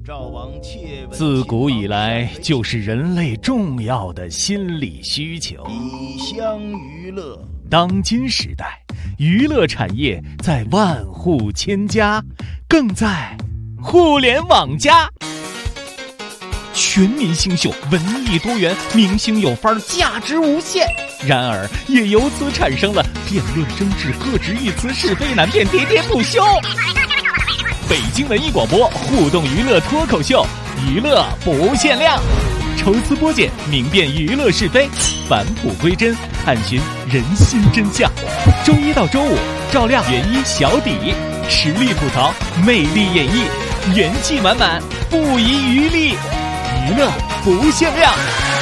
自古以来就是人类重要的心理需求。 以乡娱乐， 当今时代，娱乐产业在万户千家，更在互联网加。全民新秀，文艺多元，明星有范儿，价值无限。然而，也由此产生了辩论争执、各执一词、是非难辨、喋喋不休。北京文艺广播互动娱乐脱口秀，娱乐不限量，抽丝剥茧，明辨娱乐是非，返璞归真，探寻人心真相。周一到周五，照亮原一小底，实力吐槽，魅力演绎，元气满满，不遗余力，娱乐不限量。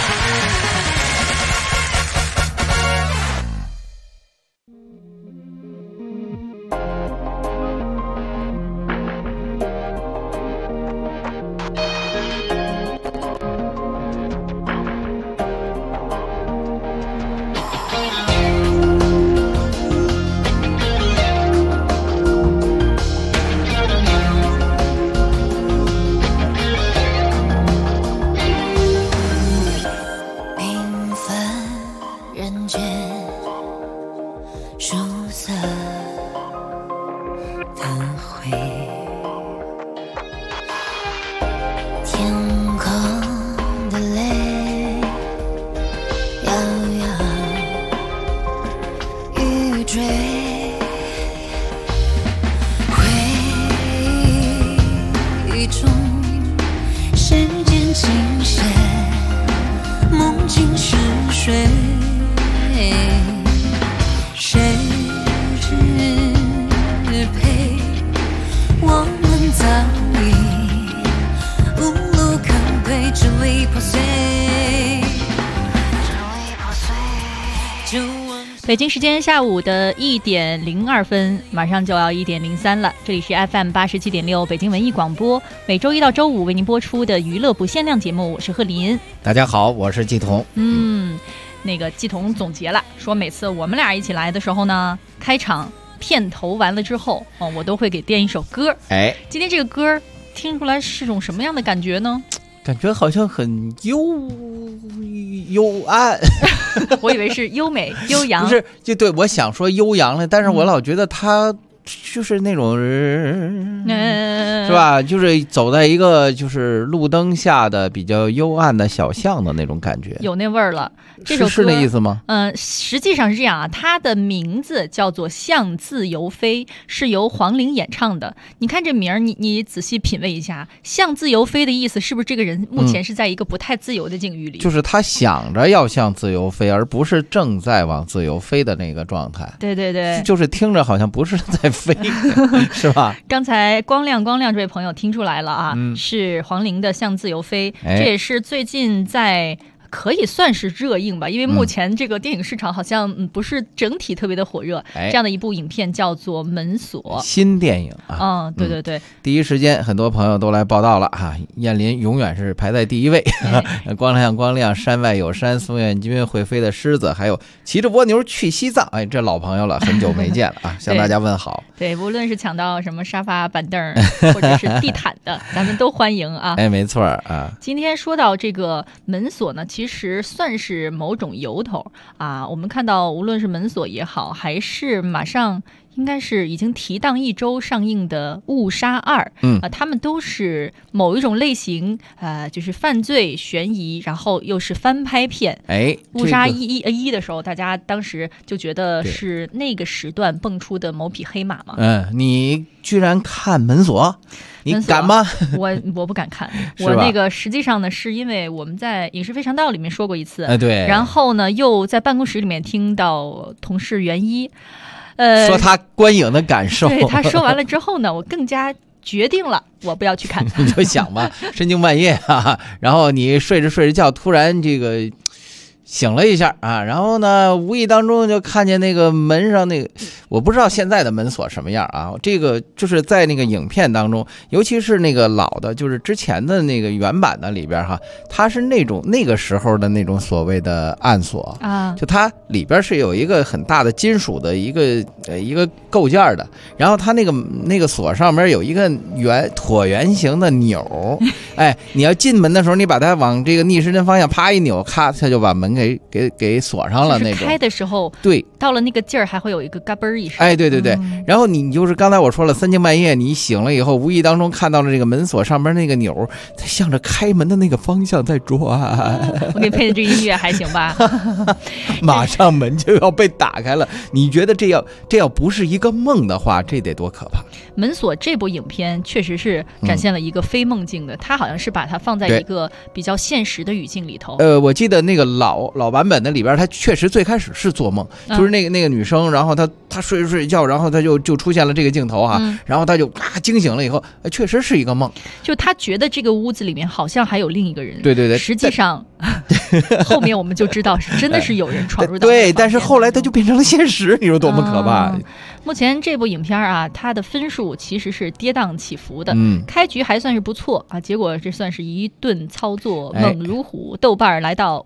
北京时间下午的1点02分，马上就要1点03了。这里是 FM 87.6北京文艺广播，每周一到周五为您播出的娱乐不限量节目，我是贺林。 大家好，我是季彤。 那个季彤总结了，说每次我们俩一起来的时候呢，开场片头完了之后，我都会给垫一首歌。今天这个歌听出来是种什么样的感觉呢？ 感觉好像很幽暗我以为是优美悠扬， 不是，就对，我想说悠扬了，但是我老觉得它就是那种是吧，就是走在一个就是路灯下的比较幽暗的小巷的那种感觉， 有那味儿了。这首歌是那意思吗？ 实际上是这样啊，它的名字叫做《向自由飞》，是由黄龄演唱的。你看这名儿，你仔细品味一下，向自由飞的意思是不是这个人目前是在一个不太自由的境遇里？ 就是他想着要向自由飞，而不是正在往自由飞的那个状态。 对对对， 就是听着好像不是在飞是吧？ 刚才光亮这位朋友听出来了啊，是黄龄的《向自由飞》，这也是最近在可以算是热映吧，因为目前这个电影市场好像不是整体特别的火热。这样的一部影片叫做《门锁》， 新电影啊。 对对对， 第一时间很多朋友都来报道了啊，燕林永远是排在第一位。光亮，山外有山，松远君会飞的狮子，还有骑着蜗牛去西藏。这老朋友了，很久没见了啊，向大家问好。 对，无论是抢到什么沙发板凳或者是地毯的，咱们都欢迎啊。 没错啊。 今天说到这个门锁呢，其实算是某种由头啊。我们看到无论是门锁也好，还是马上应该是已经提档1周上映的《误杀2》，他们都是某一种类型，就是犯罪悬疑，然后又是翻拍片。误杀一的时候，大家当时就觉得是那个时段蹦出的某匹黑马嘛。 你居然看门锁？你敢吗？ 我不敢看。我那个实际上呢，是因为我们在影视非常道里面说过一次， 对， 然后呢又在办公室里面听到同事袁一说他观影的感受。 对，他说完了之后呢，我更加决定了我不要去看。 你就想吧，深更半夜啊，然后你睡着觉，突然这个醒了一下啊，然后呢，无意当中就看见那个门上那个，我不知道现在的门锁什么样啊。这个就是在那个影片当中，尤其是那个老的，就是之前的那个原版的里边哈，它是那种那个时候的那种所谓的暗锁啊，就它里边是有一个很大的金属的一个构件的，然后它那个锁上面有一个椭圆形的钮，哎，你要进门的时候，你把它往这个逆时针方向啪一扭，咔，它就把门给锁上了那种。 开的时候， 对， 到了那个劲儿还会有一个嘎嘣一声。 哎，对对对。然后你就是刚才我说了，三更半夜你醒了以后，无意当中看到了这个门锁上边那个钮，它向着开门的那个方向在转。 我给你配的这个音乐还行吧？ 马上门就要被打开了。你觉得这要不是一个梦的话，这得多可怕？ 门锁这部影片确实是展现了一个非梦境的，它好像是把它放在一个比较现实的语境里头。 我记得那个老版本的里边，他确实最开始是做梦，就是那个女生，然后她睡觉，然后她就出现了这个镜头啊，然后她就惊醒了以后，确实是一个梦。 就她觉得这个屋子里面好像还有另一个人， 对对对， 实际上后面我们就知道是真的是有人闯入到对，但是后来它就变成了现实，你说多么可怕！ 目前这部影片啊，它的分数其实是跌宕起伏的，开局还算是不错啊，结果这算是一顿操作猛如虎，豆瓣来到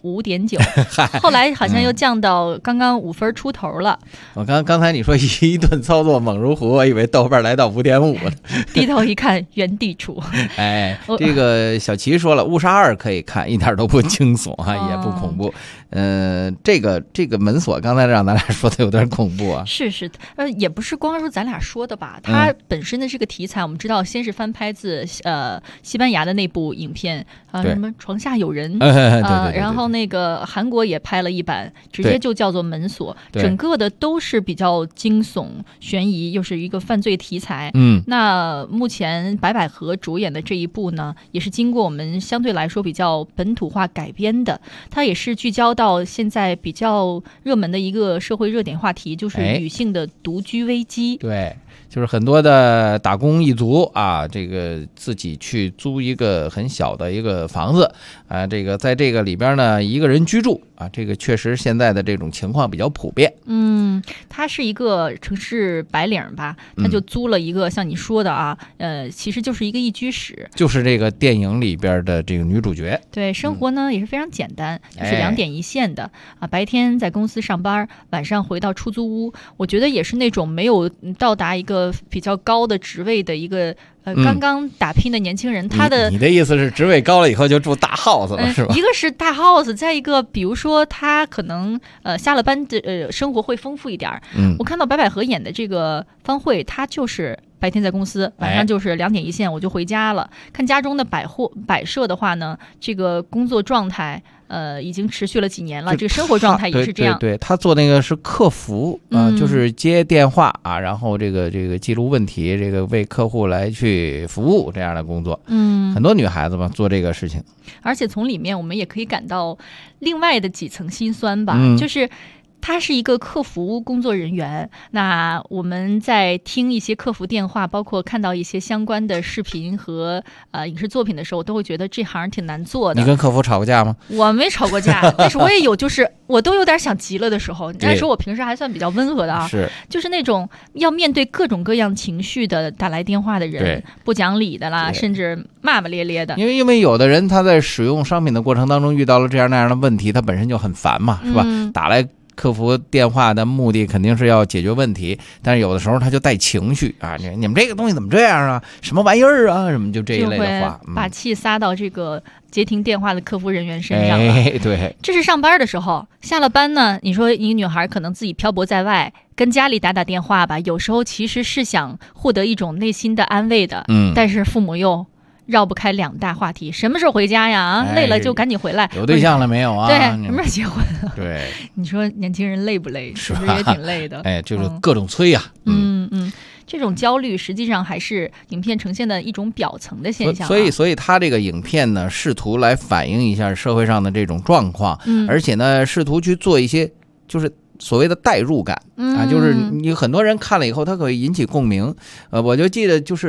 5.9，后来好像又降到刚刚5分出头了。 我刚才你说一顿操作猛如虎，我以为豆瓣来到5.5了， 低头一看原地杵。 哎，这个小齐说了，误杀2可以看，一点都不惊悚啊，也不恐怖。这个门锁刚才让咱俩说的有点恐怖啊。 是，也不是光说咱俩说的吧，它本身的这个题材，我们知道先是翻拍自西班牙的那部影片什么床下有人，然后那个韩国也拍了一版，直接就叫做门锁，整个的都是比较惊悚悬疑，又是一个犯罪题材。那目前白百合主演的这一部呢，也是经过我们相对来说比较本土化改编的，它也是聚焦到现在比较热门的一个社会热点话题，就是女性的独居危机。 对，就是很多的打工一族啊，这个自己去租一个很小的一个房子啊，这个在这个里边呢一个人居住啊，这个确实现在的这种情况比较普遍。 他是一个城市白领吧，他就租了一个像你说的啊，其实就是一个一居室， 就是这个电影里边的这个女主角。 对，生活呢也是非常简单，就是2点一线的啊，白天在公司上班，晚上回到出租屋。我觉得也是那种没有到达一个比较高的职位的一个刚刚打拼的年轻人。 你的意思是职位高了以后就住大 house 了，是吧？ 一个是大 house， 再一个比如说他可能下了班的生活会丰富一点。我看到白百合演的这个方慧，她就是白天在公司，晚上就是2点一线，我就回家了。看家中的摆设的话呢，这个工作状态已经持续了几年了，这个生活状态也是这样。 对，他做那个是客服就是接电话啊，然后这个记录问题，这个为客户来去服务这样的工作。很多女孩子嘛做这个事情， 而且从里面我们也可以感到另外的几层心酸吧，就是他是一个客服工作人员，那我们在听一些客服电话，包括看到一些相关的视频和影视作品的时候，都会觉得这行挺难做的。 你跟客服吵过架吗？ 我没吵过架，但是我也有，就是我都有点想急了的时候。但是我平时还算比较温和的啊，就是那种要面对各种各样情绪的打来电话的人，不讲理的啦，甚至骂骂咧咧的。 因为有的人他在使用商品的过程当中遇到了这样那样的问题，他本身就很烦嘛，是吧？打来客服电话的目的肯定是要解决问题，但是有的时候他就带情绪啊，你们这个东西怎么这样啊，什么玩意儿啊，什么就这一类的话， 把气撒到这个接听电话的客服人员身上了。 对， 这是上班的时候，下了班呢，你说一个女孩可能自己漂泊在外，跟家里打电话吧，有时候其实是想获得一种内心的安慰的，但是父母又绕不开2大话题，什么时候回家呀？累了就赶紧回来。 有对象了没有啊？ 对，什么时候结婚啊？ 对， 你说年轻人累不累？是不是也挺累的？ 就是各种催呀。 这种焦虑实际上还是影片呈现的一种表层的现象。 所以他这个影片呢，试图来反映一下社会上的这种状况，而且呢，试图去做一些就是所谓的代入感啊，就是你很多人看了以后，他可以引起共鸣。我就记得就是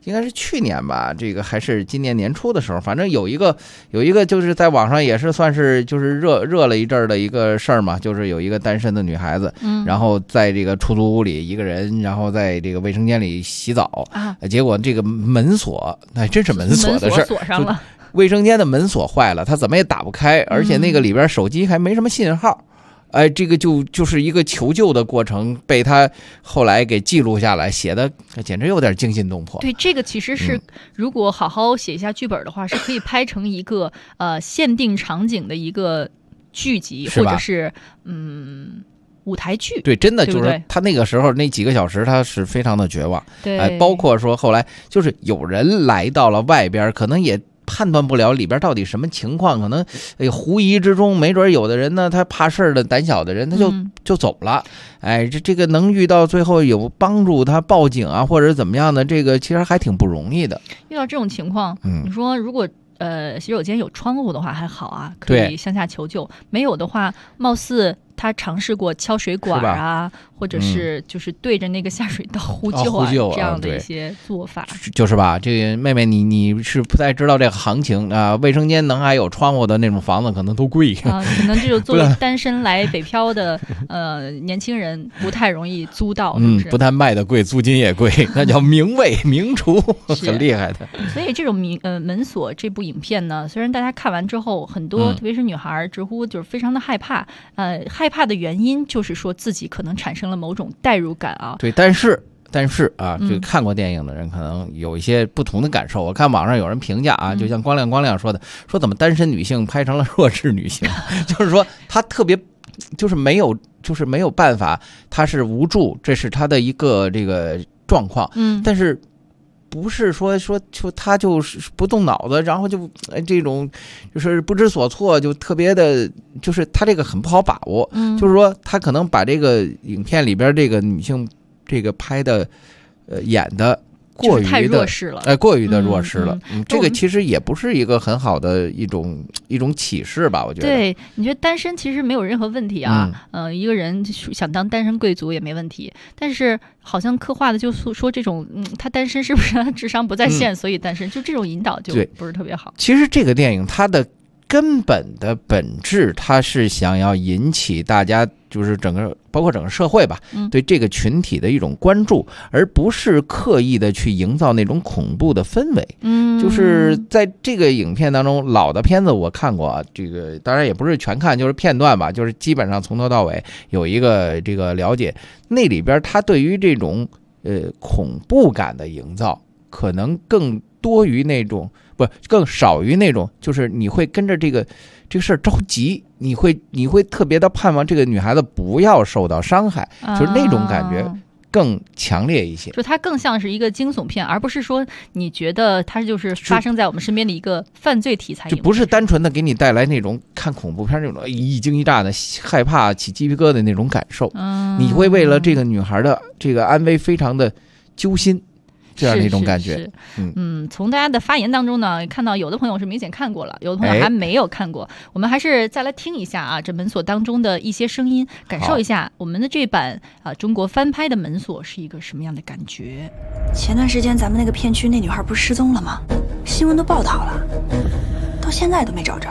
应该是去年吧，这个还是今年年初的时候，反正有一个就是在网上也是算是就是热了一阵儿的一个事儿嘛，就是有一个单身的女孩子，然后在这个出租屋里一个人，然后在这个卫生间里洗澡啊，结果这个门锁，真是门锁的事儿， 锁上了。 卫生间的门锁坏了，他怎么也打不开，而且那个里边手机还没什么信号。这个就是一个求救的过程，被他后来给记录下来，写的简直有点惊心动魄。 对，这个其实是如果好好写一下剧本的话，是可以拍成一个限定场景的一个剧集，或者是舞台剧。 对，真的对就是他那个时候那几个小时，他是非常的绝望。 对， 包括说后来就是有人来到了外边，可能也判断不了里边到底什么情况，可能狐疑之中，没准有的人呢，他怕事儿的胆小的人，他就走了。这个能遇到最后有帮助他报警啊，或者怎么样的，这个其实还挺不容易的。 遇到这种情况，你说如果洗手间有窗户的话还好啊，可以向下求救；没有的话，貌似他尝试过敲水管啊，或者是就是对着那个下水道呼救啊，这样的一些做法， 就是吧？这个妹妹，你是不太知道这个行情啊。卫生间能还有窗户的那种房子，可能都贵啊。可能这种作为单身来北漂的年轻人，不太容易租到，是不是？ 不但卖的贵，租金也贵，那叫名卫名厨，很厉害的。 所以这种门锁这部影片呢，虽然大家看完之后，很多特别是女孩直呼就是非常的害怕，害怕的原因就是说自己可能产生了某种代入感啊。 对，但是啊，这个看过电影的人可能有一些不同的感受。我看网上有人评价啊，就像光亮说的，说怎么单身女性拍成了弱智女性，就是说她特别就是没有办法，她是无助，这是她的一个这个状况。但是不是说他就是不动脑子，然后就这种就是不知所措，就特别的，就是他这个很不好把握。就是说他可能把这个影片里边这个女性这个拍的演的过于的、 就是太弱势了， 过于的弱势了。这个其实也不是一个很好的一种启示吧，我觉得。 对，你觉得单身其实没有任何问题啊，一个人想当单身贵族也没问题，但是好像刻画的就说这种，他单身是不是他智商不在线，所以单身，就这种引导就不是特别好。 其实这个电影它的根本的本质，它是想要引起大家，就是包括整个社会吧，对这个群体的一种关注，而不是刻意的去营造那种恐怖的氛围。就是在这个影片当中，老的片子我看过啊，这个当然也不是全看，就是片段吧，就是基本上从头到尾有一个这个了解。那里边它对于这种恐怖感的营造，可能更多于那种。更少于那种，就是你会跟着这个事儿着急，你会特别的盼望这个女孩子不要受到伤害，就是那种感觉更强烈一些。 就它更像是一个惊悚片，而不是说你觉得它就是发生在我们身边的一个犯罪题材， 就不是单纯的给你带来那种看恐怖片那种一惊一乍的害怕起鸡皮疙瘩那种感受。你会为了这个女孩的这个安危非常的揪心。这样的一种感觉。 从大家的发言当中呢，看到有的朋友是明显看过了，有的朋友还没有看过。我们还是再来听一下啊，这门锁当中的一些声音，感受一下我们的这版中国翻拍的门锁是一个什么样的感觉。 前段时间咱们那个片区那女孩不是失踪了吗？新闻都报道了，到现在都没找着。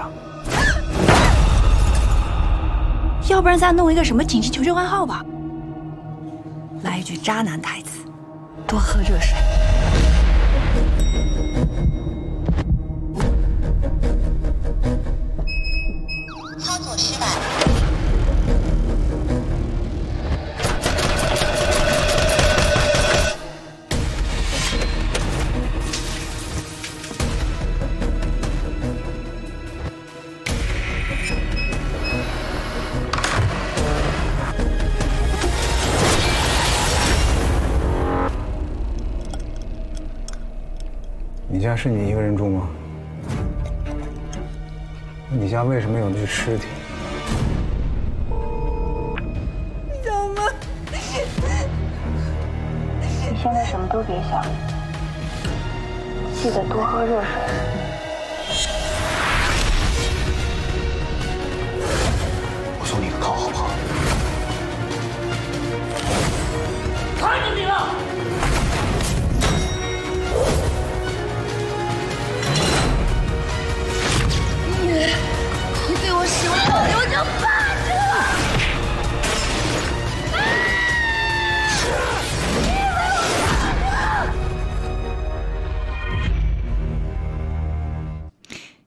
要不然咱弄一个什么紧急求救暗号吧，来一句渣男台词。多喝热水。 操作失败。 你家是你一个人住吗？你家为什么有具尸体？ 小妈， 你现在什么都别想，记得多喝热水。 我送你个铐好不好？ 看着你了。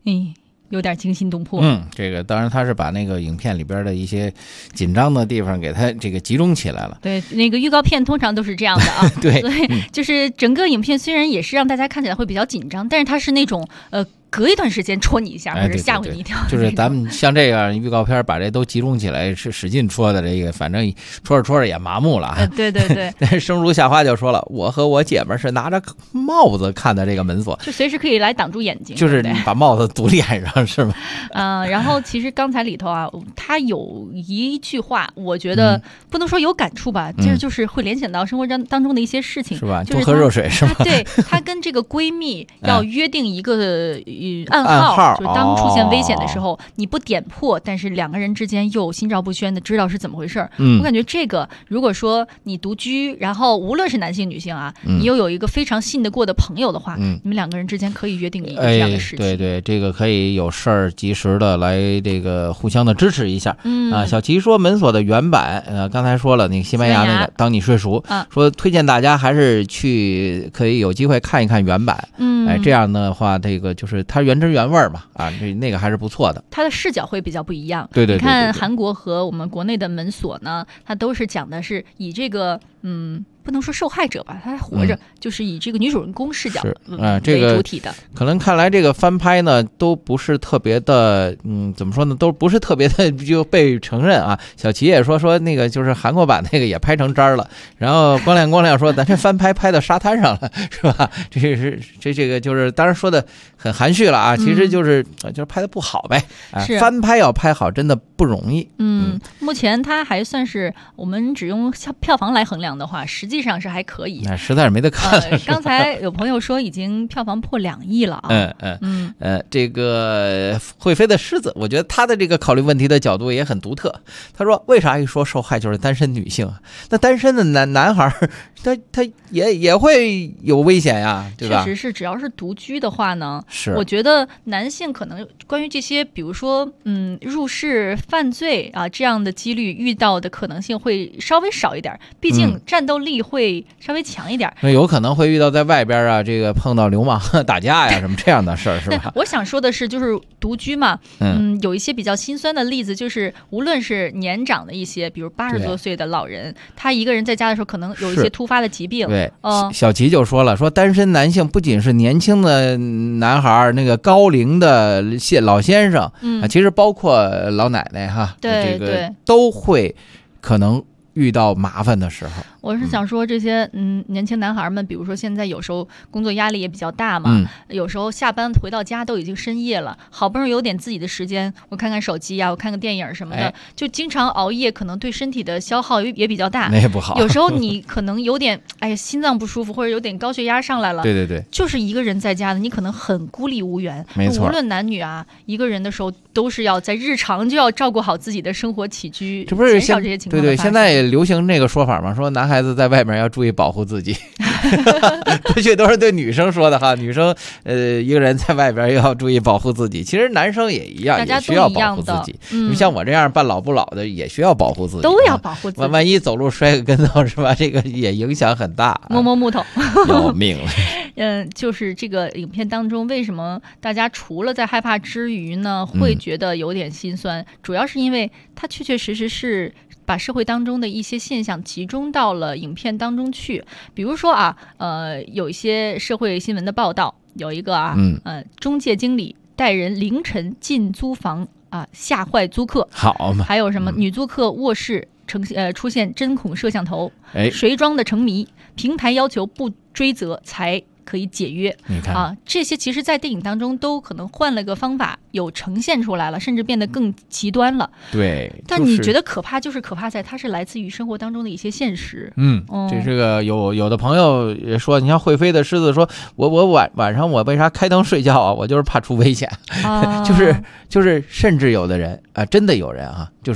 有点惊心动魄。 这个当然他是把那个影片里边的一些紧张的地方给他这个集中起来了。 对，那个预告片通常都是这样的啊。 对， 所以就是整个影片虽然也是让大家看起来会比较紧张，但是它是那种隔一段时间戳你一下，或者吓唬你一跳。 就是咱们像这样预告片把这都集中起来，是使劲戳的这个，反正戳着也麻木了啊。 对对对。 但是生如夏花就说了，我和我姐们是拿着帽子看的这个门锁， 就随时可以来挡住眼睛， 就是你把帽子堵脸上是吗？ 然后其实刚才里头啊，他有一句话，我觉得不能说有感触吧，就是会联想到生活当中的一些事情， 是吧？ 就是多喝热水是吧？ 对，他跟这个闺蜜要约定一个暗号，就是当出现危险的时候，你不点破，但是两个人之间又心照不宣的知道是怎么回事。我感觉这个，如果说你独居，然后无论是男性女性啊，你又有一个非常信得过的朋友的话，你们两个人之间可以约定一个这样的事情。 对对，这个可以有事儿及时的来这个互相的支持一下。小齐说门锁的原版，刚才说了那个西班牙那个当你睡熟，说推荐大家还是可以有机会看一看原版。这样的话，这个就是它原汁原味嘛，那个还是不错的。 它的视角会比较不一样。 对。你看韩国和我们国内的门锁呢，它都是讲的是以这个不能说受害者吧，他还活着，就是以这个女主人公视角这个为主体的。 可能看来这个翻拍呢，都不是特别的，怎么说呢，都不是特别的就被承认啊。小齐也说那个就是韩国版那个也拍成渣了，然后光亮说咱这翻拍到沙滩上了，是吧？这个就是当然说的很含蓄了啊，其实就是拍的不好呗。翻拍要拍好真的不容易。 目前它还算是我们只用票房来衡量的话，实际上是还可以。 那实在是没得看了。 刚才有朋友说已经票房破2亿了啊。 这个会飞的狮子，我觉得他的这个考虑问题的角度也很独特。他说为啥一说受害就是单身女性？那单身的男孩他也会有危险呀，对吧？ 确实是，只要是独居的话呢， 是我觉得男性可能关于这些，比如说入室犯罪啊这样的几率遇到的可能性会稍微少一点，毕竟战斗力会稍微强一点。 有可能会遇到在外边啊，这个碰到流氓打架呀什么这样的事儿，是吧？ 我想说的是，就是独居嘛，有一些比较心酸的例子，就是无论是年长的一些，比如80多岁的老人，他一个人在家的时候，可能有一些突发的疾病。 对，小齐就说了，说单身男性不仅是年轻的男孩，那个高龄的老先生，其实包括老奶奶哈， 对， 这个都会可能遇到麻烦的时候。 我是想说这些年轻男孩们，比如说现在有时候工作压力也比较大嘛，有时候下班回到家都已经深夜了，好不容易有点自己的时间，我看看手机啊，我看个电影什么的，就经常熬夜，可能对身体的消耗也比较大， 那也不好。 有时候你可能有点心脏不舒服，或者有点高血压上来了， 对， 就是一个人在家的，你可能很孤立无援。 没错， 无论男女啊，一个人的时候都是要在日常就要照顾好自己的生活起居， 这不是减少这些情况的发生。 对，现在也流行这个说法嘛，说男孩子在外面要注意保护自己。过去都是对女生说的哈，女生一个人在外边要注意保护自己。其实男生也一样，也需要保护自己。你像我这样半老不老的，也需要保护自己， 都要保护自己。 万一走路摔个跟头是吧？这个也影响很大。 摸木头， 要命了。 就是这个影片当中，为什么大家除了在害怕之余呢，会觉得有点心酸？主要是因为它确确实实是把社会当中的一些现象集中到了影片当中去。比如说有一些社会新闻的报道，有一个中介经理带人凌晨进租房吓坏租客， 好嘛？ 还有什么女租客卧室出现针孔摄像头，谁装的成谜，平台要求不追责才可以解约。 你看这些其实在电影当中都可能换了个方法有呈现出来了，甚至变得更极端了。 对， 但你觉得可怕，就是可怕在它是来自于生活当中的一些现实。 这是个有的朋友也说，你像会飞的狮子说，我晚上我为啥开灯睡觉啊？我就是怕出危险。就是甚至有的人真的有人就是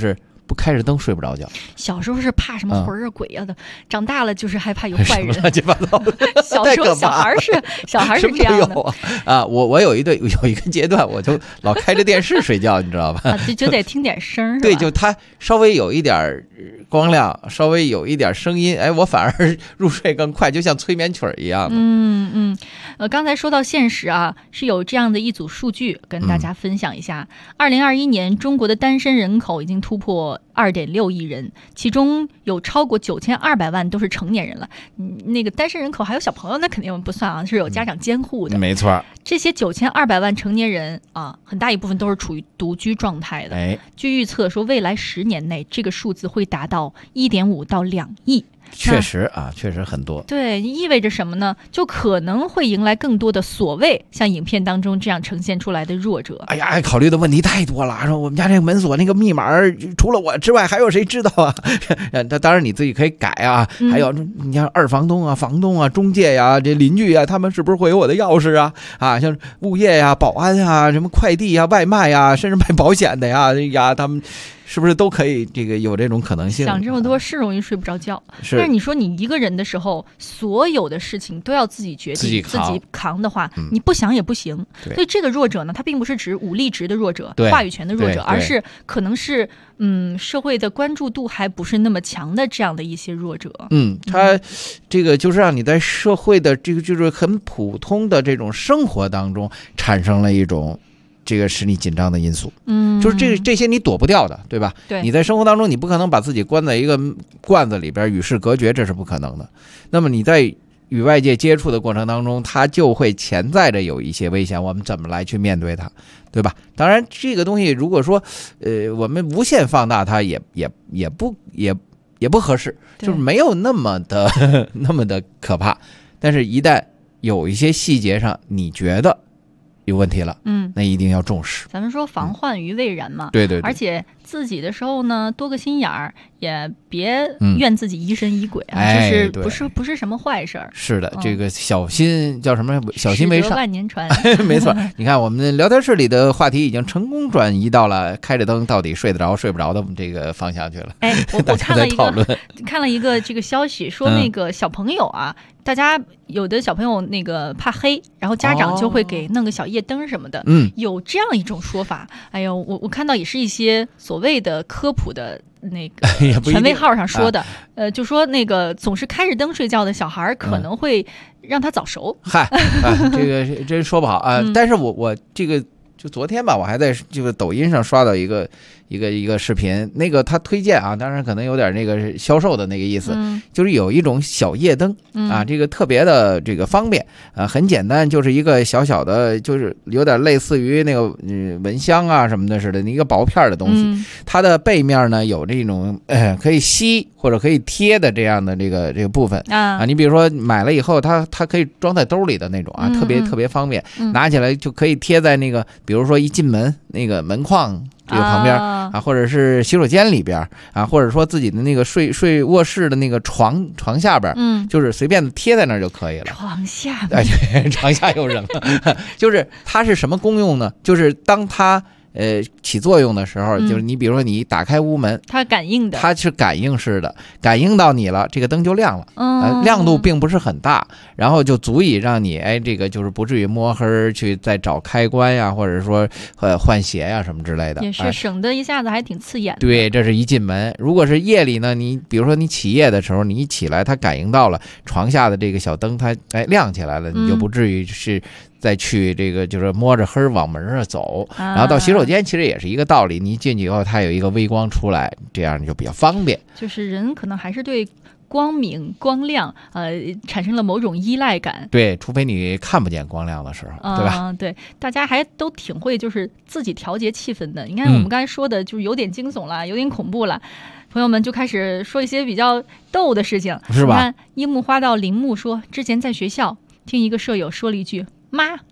不开着灯睡不着觉。 小时候是怕什么魂啊鬼啊的，长大了就是害怕有坏人。 乱七八糟的。 小时候小孩是这样的啊。我有一个阶段，我就老开着电视睡觉，你知道吧？ 就得听点声。 对，就它稍微有一点光亮，稍微有一点声音，哎，我反而入睡更快，就像催眠曲一样的。 刚才说到现实啊，是有这样的一组数据跟大家分享一下。2021年，中国的单身人口已经突破2.6亿人，其中有超过9200万都是成年人了。那个单身人口还有小朋友，那肯定不算啊，是有家长监护的。 没错， 这些9200万成年人啊，很大一部分都是处于独居状态的。据预测说，未来10年内，这个数字会达到1.5到2亿。 确实啊，确实很多。 对，意味着什么呢？就可能会迎来更多的所谓像影片当中这样呈现出来的弱者。 哎呀，考虑的问题太多了。说我们家这个门锁那个密码，除了我之外，还有谁知道啊？当然你自己可以改啊。还有你像二房东啊、房东啊、中介呀、这邻居啊，他们是不是会有我的钥匙啊？啊，像物业呀、保安啊、什么快递呀、外卖呀，甚至卖保险的呀，他们。是不是都可以这个有这种可能性？ 想这么多是容易睡不着觉。但是你说你一个人的时候，所有的事情都要自己决定、自己扛的话，你不想也不行。所以这个弱者呢，他并不是指武力值的弱者、话语权的弱者，而是可能是社会的关注度还不是那么强的这样的一些弱者。 他这个就是让你在社会的这个就是很普通的这种生活当中产生了一种。这个使你紧张的因素，就是这些你躲不掉的，对吧？ 对， 你在生活当中，你不可能把自己关在一个罐子里边与世隔绝，这是不可能的。那么你在与外界接触的过程当中，它就会潜在着有一些危险，我们怎么来去面对它，对吧？当然，这个东西如果说我们无限放大它也不合适，就是没有那么的可怕。但是，一旦有一些细节上你觉得有问题了，那一定要重视。 咱们说防患于未然嘛， 对， 而且自己的时候呢，多个心眼儿，也别怨自己疑神疑鬼啊，就是不是什么坏事儿。 是的，这个小心叫什么？小心为上， 万年船。 没错，你看我们聊天室里的话题已经成功转移到了开着灯到底睡得着睡不着的这个方向去了。 我看了一个这个消息，说那个小朋友啊。大家有的小朋友那个怕黑，然后家长就会给弄个小夜灯什么的，有这样一种说法。哎呦，我看到也是一些所谓的科普的那个权威号上说的，就说那个总是开着灯睡觉的小孩可能会让他早熟。 这个真说不好啊。但是我这个就昨天吧，我还在这个抖音上刷到一个视频，那个他推荐啊，当然可能有点那个销售的那个意思，就是有一种小夜灯啊，这个特别的这个方便啊，很简单，就是一个小小的，就是有点类似于那个蚊香啊什么的似的一个薄片的东西，它的背面呢有这种可以吸或者可以贴的这样的这个部分啊，你比如说买了以后，它可以装在兜里的那种啊，特别方便，拿起来就可以贴在那个，比如说一进门那个门框。这个旁边啊，或者是洗手间里边啊，或者说自己的那个睡卧室的那个床下边，就是随便贴在那儿就可以了。 床下， 床下又扔了，就是它是什么功用呢？就是当它起作用的时候，就是你比如说你打开屋门， 它感应的， 它是感应式的，感应到你了，这个灯就亮了，亮度并不是很大，然后就足以让你这个就是不至于摸黑去再找开关呀，或者说换鞋呀什么之类的， 也是省得一下子还挺刺眼的。 对，这是一进门。如果是夜里呢，你比如说你起夜的时候，你一起来，它感应到了床下的这个小灯，它亮起来了，你就不至于是。再去这个就是摸着黑往门上走，然后到洗手间其实也是一个道理，你进去以后它有一个微光出来，这样就比较方便。 就是人可能还是对光明光亮产生了某种依赖感。 对，除非你看不见光亮的时候，对吧？ 对，大家还都挺会就是自己调节气氛的。你看我们刚才说的就是有点惊悚了，有点恐怖了。朋友们就开始说一些比较逗的事情， 是吧？ 你看樱木花道铃木说，之前在学校听一个舍友说了一句：“妈，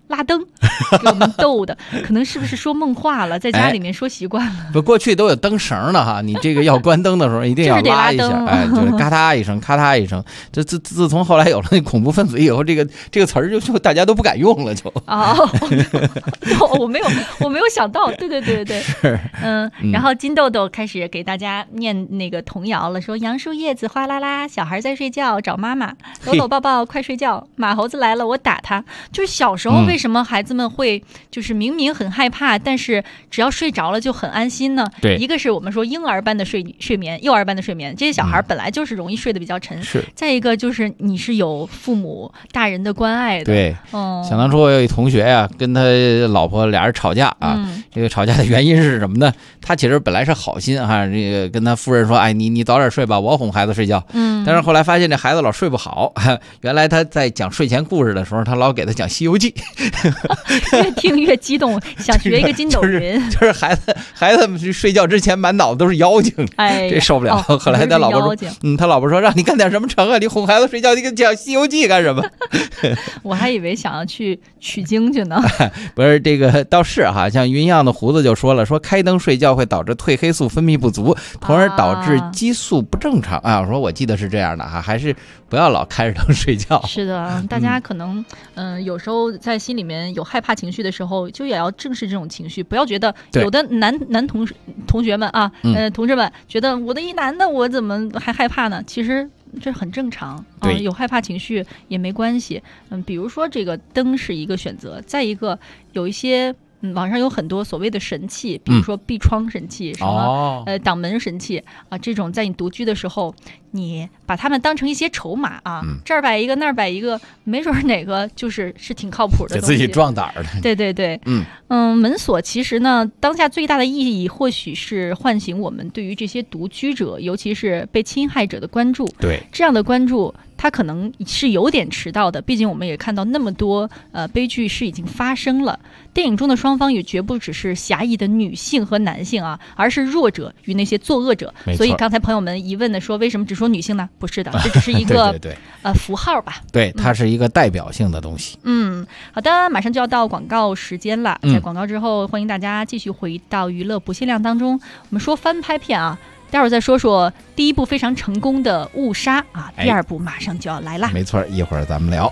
拉灯，给我们逗的。可能是不是说梦话了，在家里面说习惯了。 不，过去都有灯绳的哈，你这个要关灯的时候一定要拉一下，就是咔嗒一声，咔嗒一声。这自从后来有了那恐怖分子以后，这个词儿就大家都不敢用了，就。 我没有想到，对。然后金豆豆开始给大家念那个童谣了，说杨树叶子哗啦啦，小孩在睡觉找妈妈，搂搂抱抱快睡觉，马猴子来了我打他。就是小时候为什么孩子们会就是明明很害怕，但是只要睡着了就很安心呢？ 对， 一个是我们说婴儿般的睡眠，幼儿般的睡眠，这些小孩本来就是容易睡得比较沉。 是。 再一个就是你是有父母大人的关爱的。 对，想当初我有一同学呀，跟他老婆俩人吵架啊，这个吵架的原因是什么呢？他其实本来是好心哈，这个跟他夫人说，哎，你早点睡吧，我哄孩子睡觉。但是后来发现这孩子老睡不好，原来他在讲睡前故事的时候，他老给他讲《西游记》， 越听越激动，想学一个筋斗云。 就是孩子睡觉之前满脑子都是妖精，这受不了。后来他老婆说，他老婆说让你干点什么成啊？你哄孩子睡觉，你给讲《西游记》干什么？ 我还以为想要去取经去呢。 不是，这个倒是哈，像云样的胡子就说了，说开灯睡觉会导致褪黑素分泌不足，从而导致激素不正常啊。我说我记得是这样的哈，还是不要老开着灯睡觉。 是的，大家可能有时候在心里面有害怕情绪的时候，就也要正视这种情绪，不要觉得有的男同学们啊，同志们觉得我的一男的我怎么还害怕呢？其实这很正常，有害怕情绪也没关系。比如说这个灯是一个选择，再一个有一些网上有很多所谓的神器，比如说闭窗神器，什么挡门神器啊，这种在你独居的时候，你把它们当成一些筹码啊，这儿摆一个那儿摆一个，没准哪个是挺靠谱的东西， 给自己壮胆儿的。 对，门锁其实呢，当下最大的意义或许是唤醒我们对于这些独居者，尤其是被侵害者的关注。 对， 这样的关注它可能是有点迟到的，毕竟我们也看到那么多悲剧是已经发生了。电影中的双方也绝不只是狭义的女性和男性啊，而是弱者与那些作恶者。所以刚才朋友们疑问的说，为什么只说女性呢？不是的，这只是一个对符号吧。 对，它是一个代表性的东西。 好的，马上就要到广告时间了。在广告之后，欢迎大家继续回到娱乐不限量当中。我们说翻拍片啊，待会儿再说说第一部非常成功的《误杀》啊，第二部马上就要来啦。 没错，一会儿咱们聊。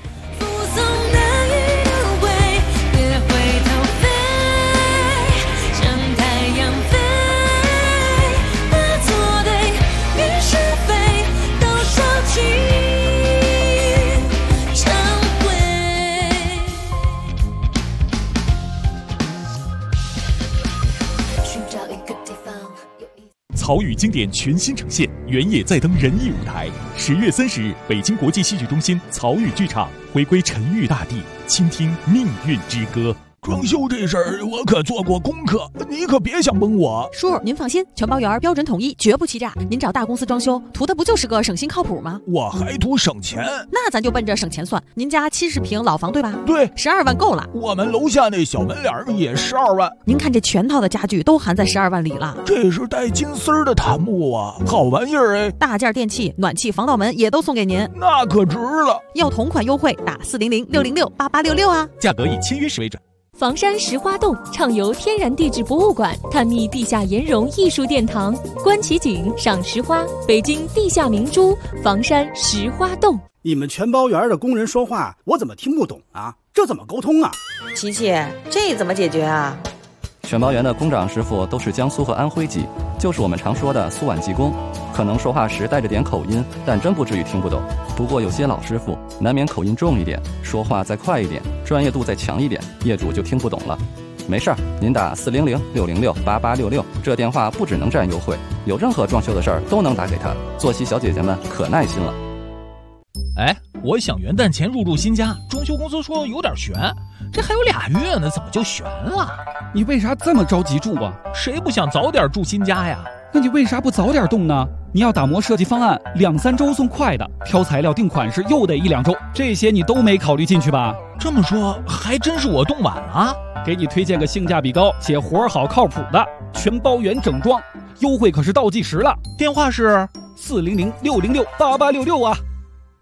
曹禺经典全新呈现，原野再登人艺舞台。10月30日，北京国际戏剧中心曹禺剧场回归沉郁大地，倾听命运之歌。 装修这事儿我可做过功课，你可别想蒙我。 叔，您放心，全包圆标准统一，绝不欺诈。您找大公司装修，图的不就是个省心靠谱吗？ 我还图省钱， 那咱就奔着省钱算。您家70平老房对吧？ 对 ，12万够了。 我们楼下那小门脸也12万。 您看这全套的家具都含在12万里了。 这是带金丝儿的檀木啊，好玩意儿哎！ 大件电器、暖气、防盗门也都送给您， 那可值了。 要同款优惠，打400-606-8866啊， 价格以签约时为准。 房山石花洞畅游天然地质博物馆，探秘地下岩溶艺术殿堂，观奇景，赏石花，北京地下明珠，房山石花洞。 你们全包园的工人说话，我怎么听不懂啊？这怎么沟通啊？ 琪琪，这怎么解决啊？ 全包园的工长师傅都是江苏和安徽籍，就是我们常说的苏皖技工，可能说话时带着点口音，但真不至于听不懂。不过有些老师傅难免口音重一点，说话再快一点，专业度再强一点，业主就听不懂了。没事儿，您打400-606-8866，这电话不只能占优惠，有任何装修的事儿都能打给他。作息小姐姐们可耐心了。 哎，我想元旦前入住新家，装修公司说有点悬，这还有2月呢，怎么就悬了？ 你为啥这么着急住啊？ 谁不想早点住新家呀？ 那你为啥不早点动呢？你要打磨设计方案，2-3周送快的，挑材料定款式又得1-2周，这些你都没考虑进去吧？ 这么说还真是我动晚了。 给你推荐个性价比高且活好靠谱的全包园整装，优惠可是倒计时了。 电话是 400-606-8866啊。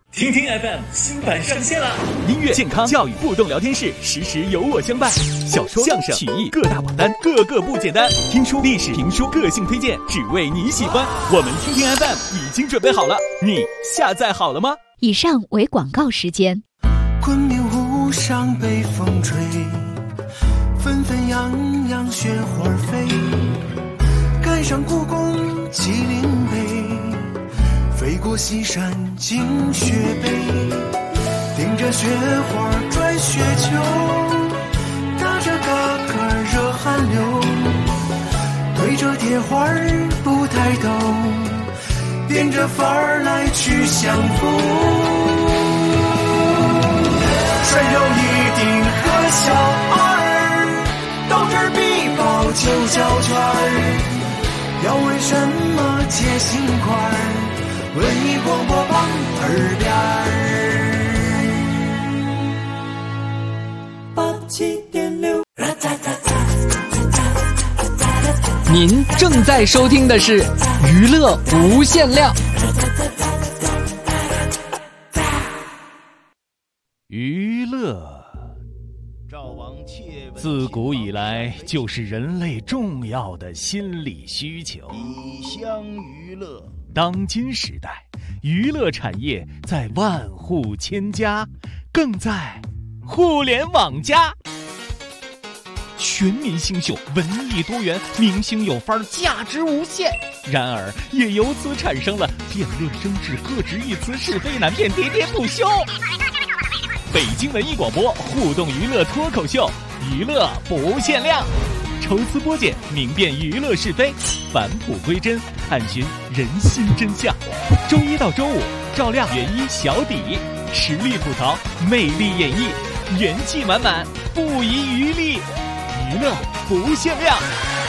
听听 FM 新版上线了，音乐、健康、教育、互动聊天室，时时有我相伴。小说、相声、曲艺各大榜单，个个不简单。听书、历史、评书，个性推荐，只为你喜欢。我们听听 FM 已经准备好了，你下载好了吗？ 以上为广告时间。 昆明湖上北风吹，纷纷扬扬雪花飞，赶上故宫麒麟碑，飞过西山惊雪北，顶着雪花转雪球，打着嘎嘎热汗流，对着铁花不抬头，变着法儿来去相逢。穿上一顶和小二，到这儿必报九角圈儿，要为什么接心块儿？文艺广播榜耳边儿87.6。 您正在收听的是娱乐无限量。 娱乐自古以来就是人类重要的心理需求。 以香娱乐， 当今时代，娱乐产业在万户千家，更在互联网加。全民新秀，文艺多元，明星有范儿，价值无限。然而，也由此产生了辩论争执、各执一词、是非难辨，喋喋不休。北京文艺广播互动娱乐脱口秀，娱乐不限量，抽丝剥茧，明辨娱乐是非，返璞归真，探寻人心真相。周一到周五，照亮原一小底，实力吐槽，魅力演绎，元气满满，不遗余力，娱乐不限量。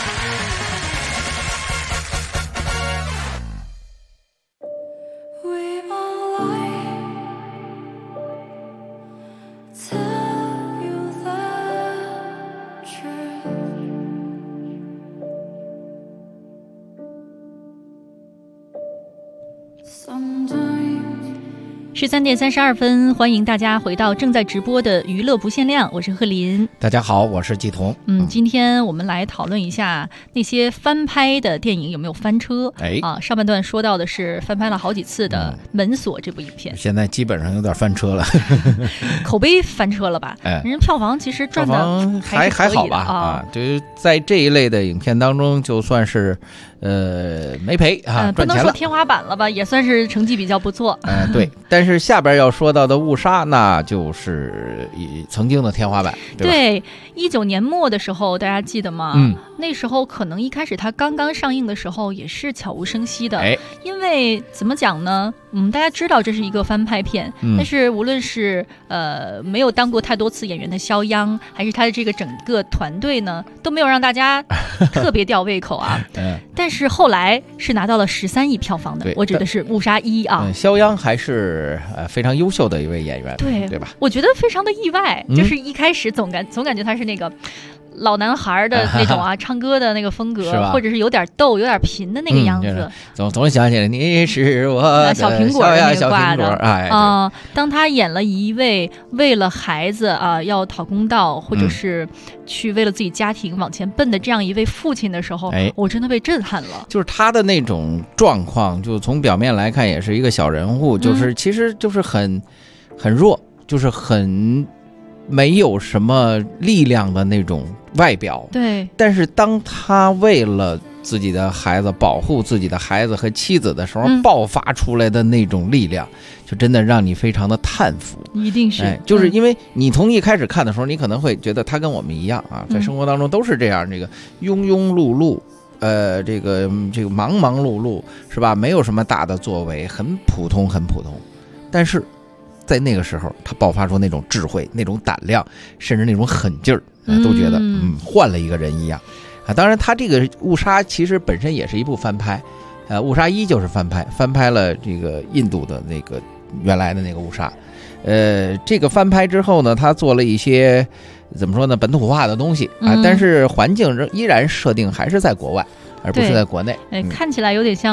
13点32分，欢迎大家回到正在直播的娱乐不限量，我是贺林。 大家好，我是季彤。 今天我们来讨论一下那些翻拍的电影有没有翻车。上半段说到的是翻拍了好几次的《门锁》这部影片， 现在基本上有点翻车了， 口碑翻车了吧？人票房其实赚的还好吧？啊，就是在这一类的影片当中，就算是没赔啊， 不能说天花板了吧，也算是成绩比较不错。 对，但是下边要说到的误杀，那就是曾经的天花板， 对，19年末的时候，大家记得吗？那时候可能一开始它刚刚上映的时候也是悄无声息的，因为怎么讲呢？大家知道这是一个翻拍片，但是无论是没有当过太多次演员的肖央，还是他的这个整个团队呢，都没有让大家特别吊胃口啊。但是后来是拿到了13亿票房的，我指的是《误杀1》啊。 肖央还是非常优秀的一位演员，对吧？ 我觉得非常的意外，就是一开始总感觉他是那个老男孩的那种啊，唱歌的那个风格，或者是有点逗、有点贫的那个样子。 总想起来你是我的小苹果那个挂的。 当他演了一位为了孩子要讨公道，或者是去为了自己家庭往前奔的这样一位父亲的时候，我真的被震撼了。 就是他的那种状况，就从表面来看也是一个小人物，就是其实就是很弱，就是很没有什么力量的那种外表。 对， 但是当他为了自己的孩子，保护自己的孩子和妻子的时候，爆发出来的那种力量，就真的让你非常的叹服。 一定是， 就是因为你从一开始看的时候，你可能会觉得他跟我们一样啊，在生活当中都是这样，这个庸庸碌碌，这个忙忙碌碌，是吧？没有什么大的作为，很普通，很普通。但是在那个时候，他爆发出那种智慧、那种胆量，甚至那种狠劲儿，都觉得换了一个人一样啊。当然，他这个误杀其实本身也是一部翻拍，误杀1就是翻拍了这个印度的那个原来的那个误杀。这个翻拍之后呢，他做了一些怎么说呢，本土化的东西啊，但是环境依然设定还是在国外，而不是在国内。 看起来有点像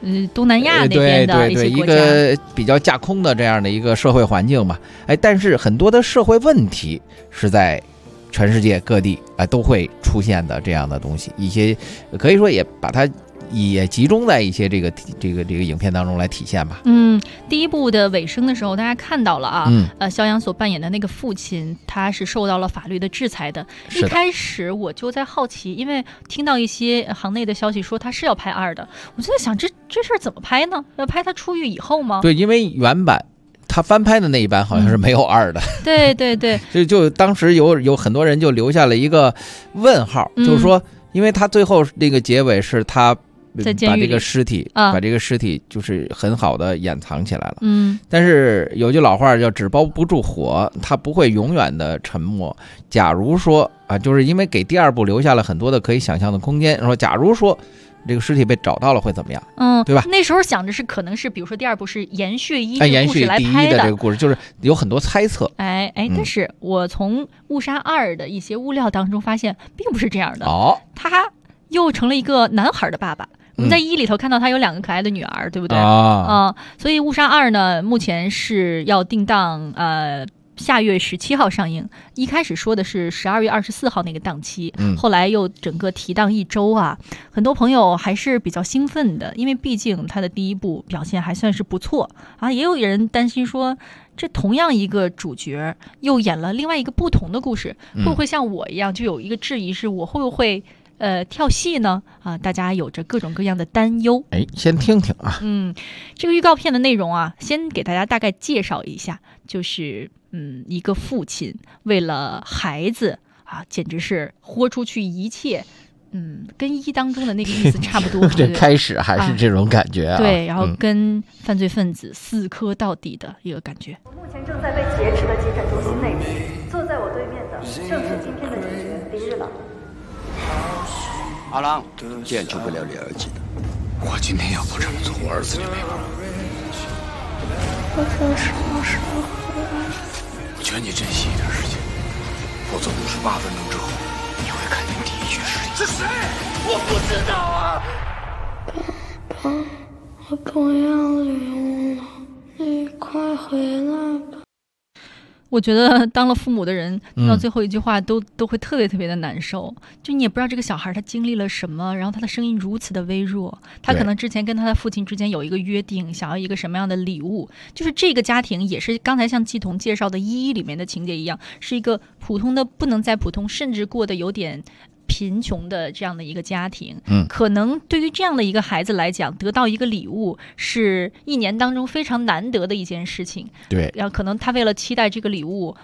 东南亚那边的一些国家， 一个比较架空的这样的一个社会环境嘛。但是很多的社会问题是在全世界各地都会出现的这样的东西，一些可以说也把它也集中在一些这个影片当中来体现吧。 第一部的尾声的时候，大家看到了啊，肖央所扮演的那个父亲，他是受到了法律的制裁的。一开始我就在好奇，因为听到一些行内的消息说他是要拍2的，我就在想这事儿怎么拍呢？要拍他出狱以后吗？ 对，因为原版他翻拍的那一版好像是没有2的。 对对对， 就当时有很多人就留下了一个问号，就是说，因为他最后那个结尾是他把这个尸体，把这个尸体就是很好的掩藏起来了。但是有句老话叫纸包不住火，它不会永远的沉默。假如说就是因为给第2部留下了很多的可以想象的空间，说假如说这个尸体被找到了会怎么样？对吧？ 那时候想着是可能是，比如说第2部是延续一这个故事来拍的这个故事，就是有很多猜测。 但是我从《误杀2》的一些物料当中发现，并不是这样的。他又成了一个男孩的爸爸。我们在1里头看到他有2个可爱的女儿，对不对？所以《误杀2》呢，目前是要定档下月17号上映。一开始说的是12月24号那个档期，后来又整个提档1周啊。很多朋友还是比较兴奋的，因为毕竟他的第一部表现还算是不错啊。也有人担心说，这同样一个主角又演了另外一个不同的故事，会不会像我一样，就有一个质疑是我会不会跳戏呢？大家有着各种各样的担忧。 先听听啊。 这个预告片的内容啊，先给大家大概介绍一下，就是一个父亲为了孩子简直是豁出去一切。跟1当中的那个意思差不多。 这开始还是这种感觉啊。 对，然后跟犯罪分子死磕到底的一个感觉。 我目前正在被劫持的急诊中心内部，坐在我对面的正是今天的主角狄日朗。 阿郎，这救不了你儿子的。 我今天要不这么做，我儿子就没了。 我想什么时候回来？ 我劝你珍惜一点时间，否则58分钟之后，你会看见第一具尸体。是谁？我不知道啊。 爸爸，我不要留了，你快回来吧。 我觉得当了父母的人听到最后一句话都会特别特别的难受，就你也不知道这个小孩他经历了什么，然后他的声音如此的微弱，他可能之前跟他的父亲之间有一个约定，想要一个什么样的礼物，就是这个家庭也是刚才像季彤介绍的1里面的情节一样，是一个普通的不能再普通，甚至过得有点贫穷的这样的一个家庭。可能对于这样的一个孩子来讲，得到一个礼物是1年当中非常难得的一件事情。 对， 然后可能他为了期待这个礼物，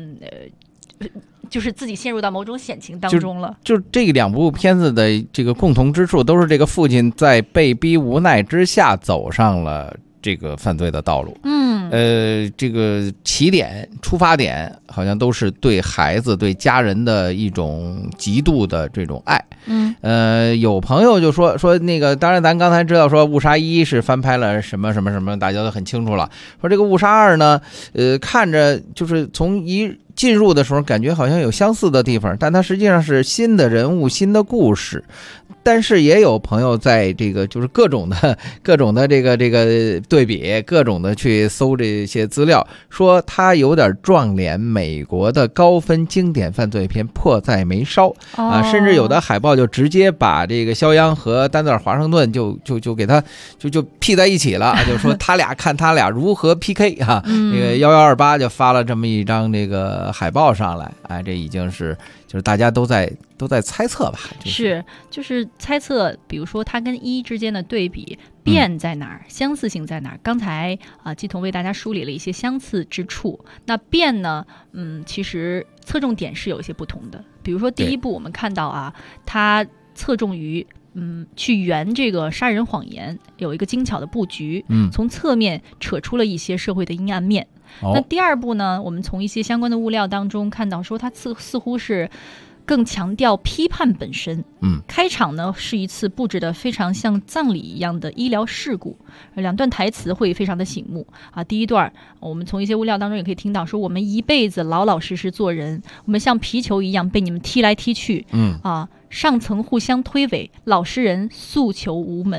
就是自己陷入到某种险情当中了。 就这2部片子的这个共同之处，都是这个父亲在被逼无奈之下走上了这个犯罪的道路。这个出发点好像都是对孩子对家人的一种极度的这种爱。有朋友就说那个，当然咱刚才知道说误杀1是翻拍了什么什么什么，大家都很清楚了。说这个误杀2呢，看着就是从进入的时候感觉好像有相似的地方，但它实际上是新的人物新的故事。但是也有朋友在这个就是各种的这个对比，各种的去搜这些资料，说他有点撞脸美国的高分经典犯罪片《迫在眉梢》甚至有的海报就直接把这个肖央和丹泽尔华盛顿就给他就 P 在一起了，就说他俩如何 PK 啊。那个1128就发了这么一张这个海报上来，这已经是就是大家都在猜测吧。 就是猜测，比如说他跟1之间的对比，变在哪儿，相似性在哪儿。刚才季彤为大家梳理了一些相似之处，那变呢，其实侧重点是有一些不同的。比如说第1部我们看到他侧重于去圆这个杀人谎言，有一个精巧的布局，从侧面扯出了一些社会的阴暗面。那第2部呢，我们从一些相关的物料当中看到说，他似乎是更强调批判本身。开场呢是一次布置的非常像葬礼一样的医疗事故，2段台词会非常的醒目第一段我们从一些物料当中也可以听到说，我们一辈子老老实实做人，我们像皮球一样被你们踢来踢去，上层互相推诿，老实人诉求无门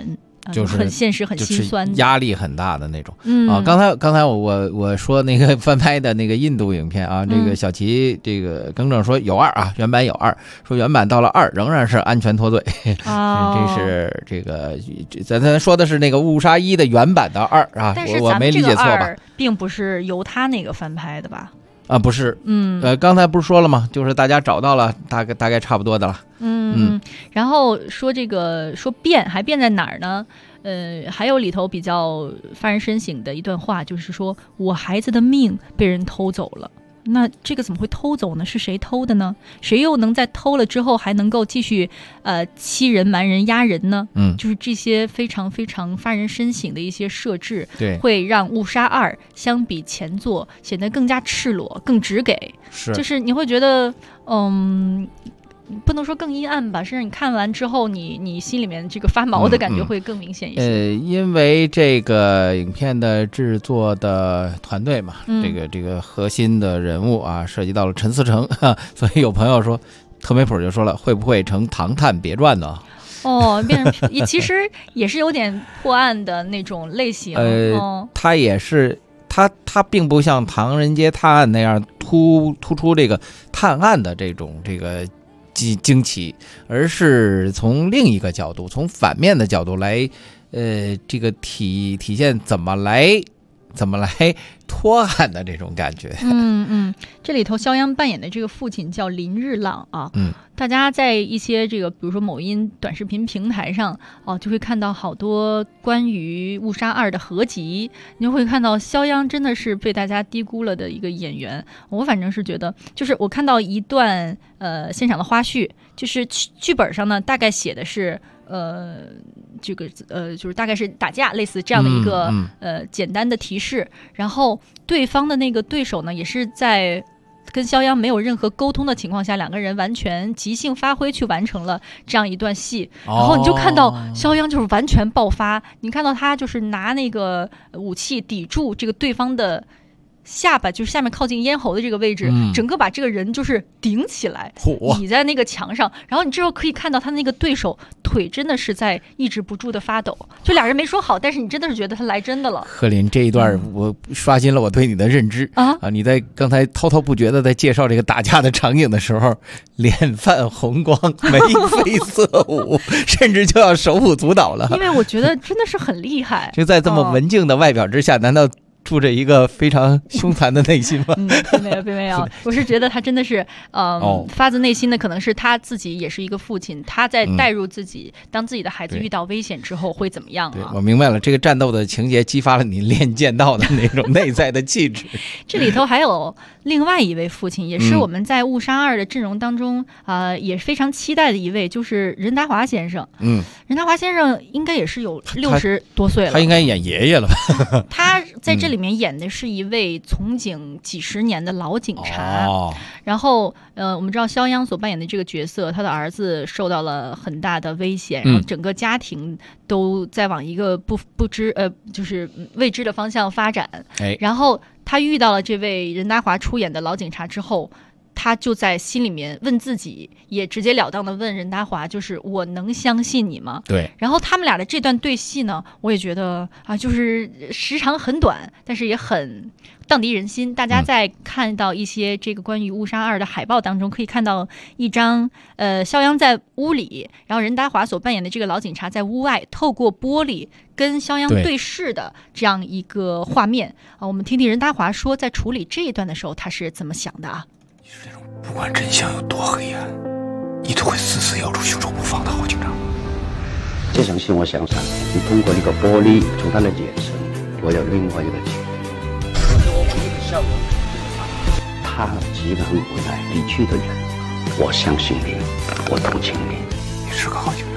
就是很现实、很心酸的， 压力很大的那种。刚才我说那个翻拍的那个印度影片啊，这个小齐这个更正说有2啊，原版有2，说原版到了2仍然是安全脱罪。这是这个咱说的是那个误杀1的原版的2啊，我没理解错吧？ 并不是由他那个翻拍的吧？ 不是，刚才不是说了吗？就是大家找到了，大概差不多的了。 然后说这个变还变在哪儿呢？还有里头比较发人深省的一段话，就是说我孩子的命被人偷走了。那这个怎么会偷走呢？是谁偷的呢？谁又能在偷了之后还能够继续欺人瞒人压人呢？就是这些非常非常发人深省的一些设置， 对， 会让误杀2相比前作显得更加赤裸、更直给。就是你会觉得不能说更阴暗吧，甚至你看完之后你心里面这个发毛的感觉会更明显一些。 因为这个影片的制作的团队嘛，这个核心的人物啊，涉及到了陈思诚，所以有朋友说，特没谱就说了，会不会成《唐探别传》呢？ 变成其实也是有点破案的那种类型。 它也是。它并不像《唐人街探案》那样突出这个探案的这个惊奇，而是从另一个角度，从反面的角度来，这个体现怎么来脱案的这种感觉。 这里头肖央扮演的这个父亲叫林日朗啊。大家在一些这个比如说某音短视频平台上就会看到好多关于误杀2的合集，你就会看到肖央真的是被大家低估了的一个演员。我反正是觉得，就是我看到一段现场的花絮，就是剧本上呢大概写的是这个就是大概是打架类似这样的一个简单的提示，然后对方的那个对手呢也是在跟肖央没有任何沟通的情况下，两个人完全即兴发挥去完成了这样一段戏。然后你就看到肖央就是完全爆发，你看到他就是拿那个武器抵住这个对方的下巴，就是下面靠近咽喉的这个位置，整个把这个人就是顶起来，倚在那个墙上。然后你之后可以看到他那个对手腿真的是在抑制不住的发抖，就俩人没说好，但是你真的是觉得他来真的了。 贺林这一段我刷新了我对你的认知你在刚才滔滔不绝的在介绍这个打架的场景的时候，脸泛红光，眉飞色舞甚至就要手舞足蹈了。 因为我觉得真的是很厉害。 就在这么文静的外表之下，难道住着一个非常凶残的内心吗？ 并没有，我是觉得他真的是发自内心的，可能是他自己也是一个父亲，他在带入自己，当自己的孩子遇到危险之后会怎么样我明白了，这个战斗的情节激发了你练剑道的那种内在的气质。 这里头还有另外一位父亲，也是我们在误杀2的阵容当中也非常期待的一位，就是任达华先生。任达华先生应该也是有60多岁了， 他应该演爷爷了吧？ 他在这里面演的是一位从警几十年的老警察。然后我们知道肖央所扮演的这个角色，他的儿子受到了很大的危险，然后整个家庭都在往一个不知就是未知的方向发展。然后他遇到了这位任达华出演的老警察之后，他就在心里面问自己，也直截了当的问任达华，就是我能相信你吗？ 对。 然后他们俩的这段对戏呢，我也觉得就是时长很短，但是也很荡涤人心。大家在看到一些这个关于误杀2的海报当中，可以看到一张肖央在屋里，然后任达华所扮演的这个老警察在屋外，透过玻璃跟肖央对视的这样一个画面我们听听任达华说，在处理这一段的时候他是怎么想的啊？ 不管真相有多黑暗，你都会死死咬住凶手不放的好警察。 这场戏我想想，你通过那个玻璃，从他的眼神，我有另外一个解读。他极个很无奈离去的人，我相信你，我同情你。 你是个好警察，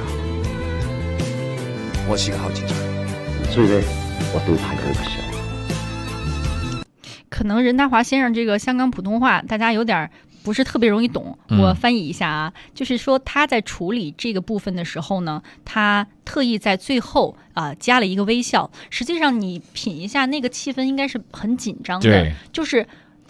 我是个好警察， 所以呢，我对他有一个想法。 可能任达华先生这个香港普通话大家有点不是特别容易懂，我翻译一下啊，就是说他在处理这个部分的时候呢，他特意在最后加了一个微笑。实际上你品一下那个气氛应该是很紧张的，就是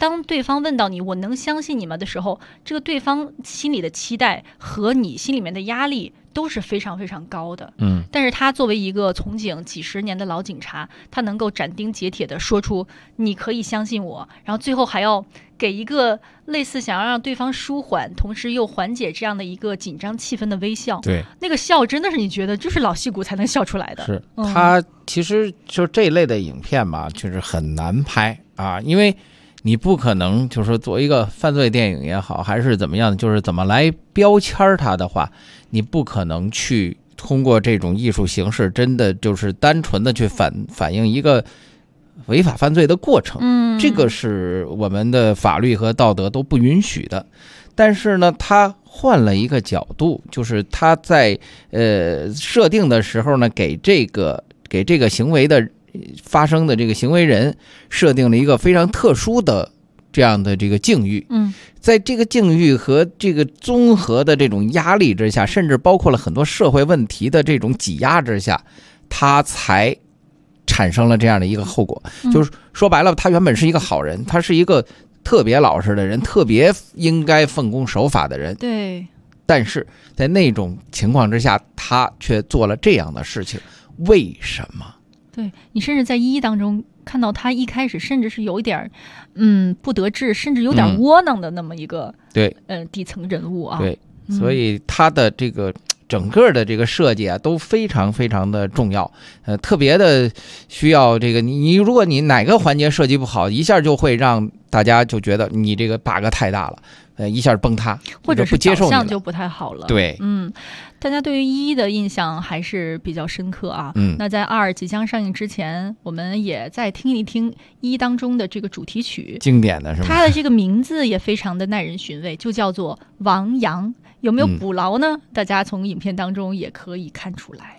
当对方问到你我能相信你吗的时候，这个对方心里的期待和你心里面的压力都是非常非常高的。但是他作为一个从警几十年的老警察，他能够斩钉截铁的说出你可以相信我，然后最后还要给一个类似想要让对方舒缓同时又缓解这样的一个紧张气氛的微笑。 对， 那个笑真的是你觉得就是老戏骨才能笑出来的。 是他其实就这一类的影片吧，就是很难拍啊，因为你不可能就是说做一个犯罪电影也好还是怎么样，就是怎么来标签它的话，你不可能去通过这种艺术形式真的就是单纯的去反映一个违法犯罪的过程。这个是我们的法律和道德都不允许的。但是呢，他换了一个角度，就是他在设定的时候呢，给这个行为的发生的这个行为人设定了一个非常特殊的这样的这个境遇。在这个境遇和这个综合的这种压力之下，甚至包括了很多社会问题的这种挤压之下，他才产生了这样的一个后果。就是说白了，他原本是一个好人，他是一个特别老实的人，特别应该奉公守法的人。 对， 但是在那种情况之下，他却做了这样的事情，为什么？ 对，你甚至在一当中看到他一开始甚至是有一点不得志，甚至有点窝囊的那么一个对底层人物啊。 对，所以他的这个整个的这个设计啊都非常非常的重要，特别的需要这个你如果你哪个环节设计不好，一下就会让大家就觉得你这个 bug 太大了，一下崩塌， 或者是不接受你导向就不太好了。 对， 大家对于一的印象还是比较深刻啊。那在二即将上映之前，我们也再听一听一当中的这个主题曲， 经典的是吗？ 它的这个名字也非常的耐人寻味，就叫做《王阳》。有没有捕牢呢？大家从影片当中也可以看出来。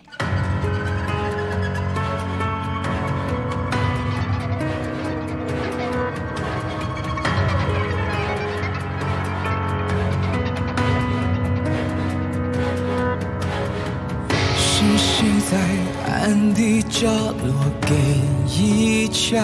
是谁在暗地角落给一枪？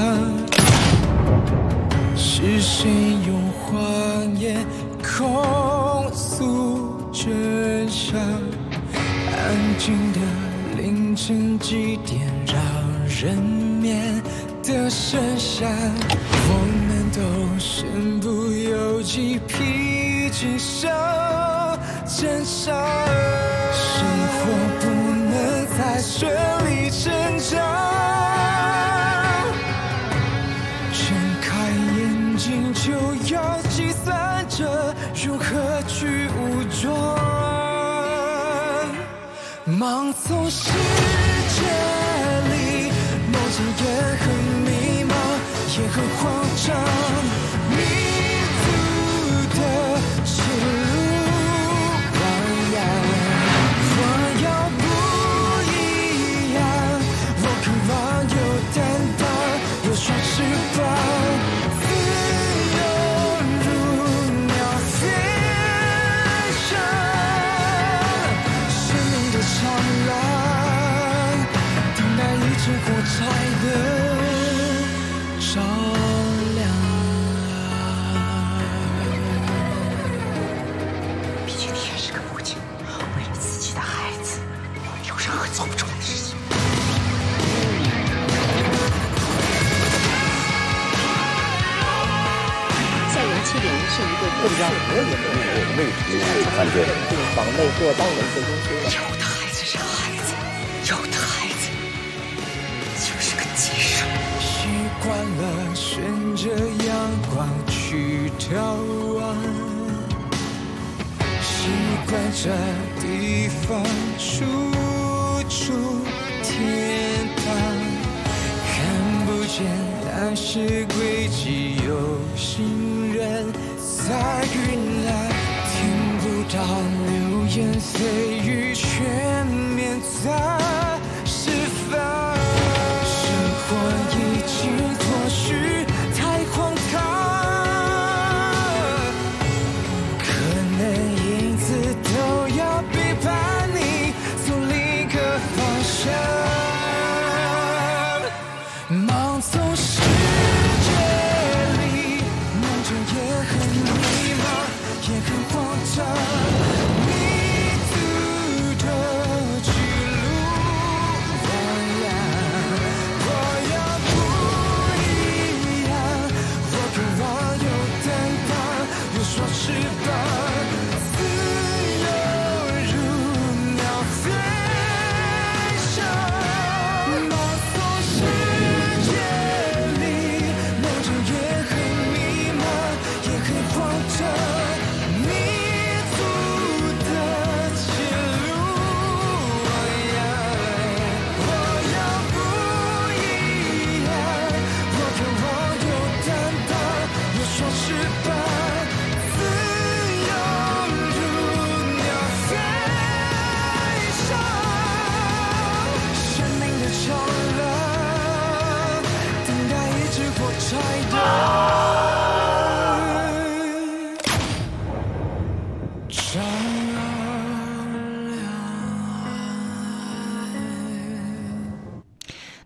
是谁用谎言控诉真相？安静的凌晨几点，让人眠的深山，我们都身不由己，披荆手牵手。生活不能再顺理成章，睁开眼睛就要计算着如何去武装，盲从世界里，梦见也很迷茫，也很慌张，迷途的前路汪洋，我要不一样，我渴望有担当，有双翅膀，自由如鸟飞翔，生命的长廊，等待一支火柴的照亮。 必须天是个母亲，为了自己的孩子，有任何做不出来的事情。 校园欺凌是一个国家所有人为犯罪、妨碍过当人罪中枢。 有的孩子是孩子，有的孩子就是个技术。 习惯了顺着阳光去眺望，习惯这地方处处天堂，看不见但是轨迹有行人在云来，听不到流言蜚语全面在释放，生活已经脱序太荒唐，可能因此都要背叛你，走另一个方向，盲从世界里，梦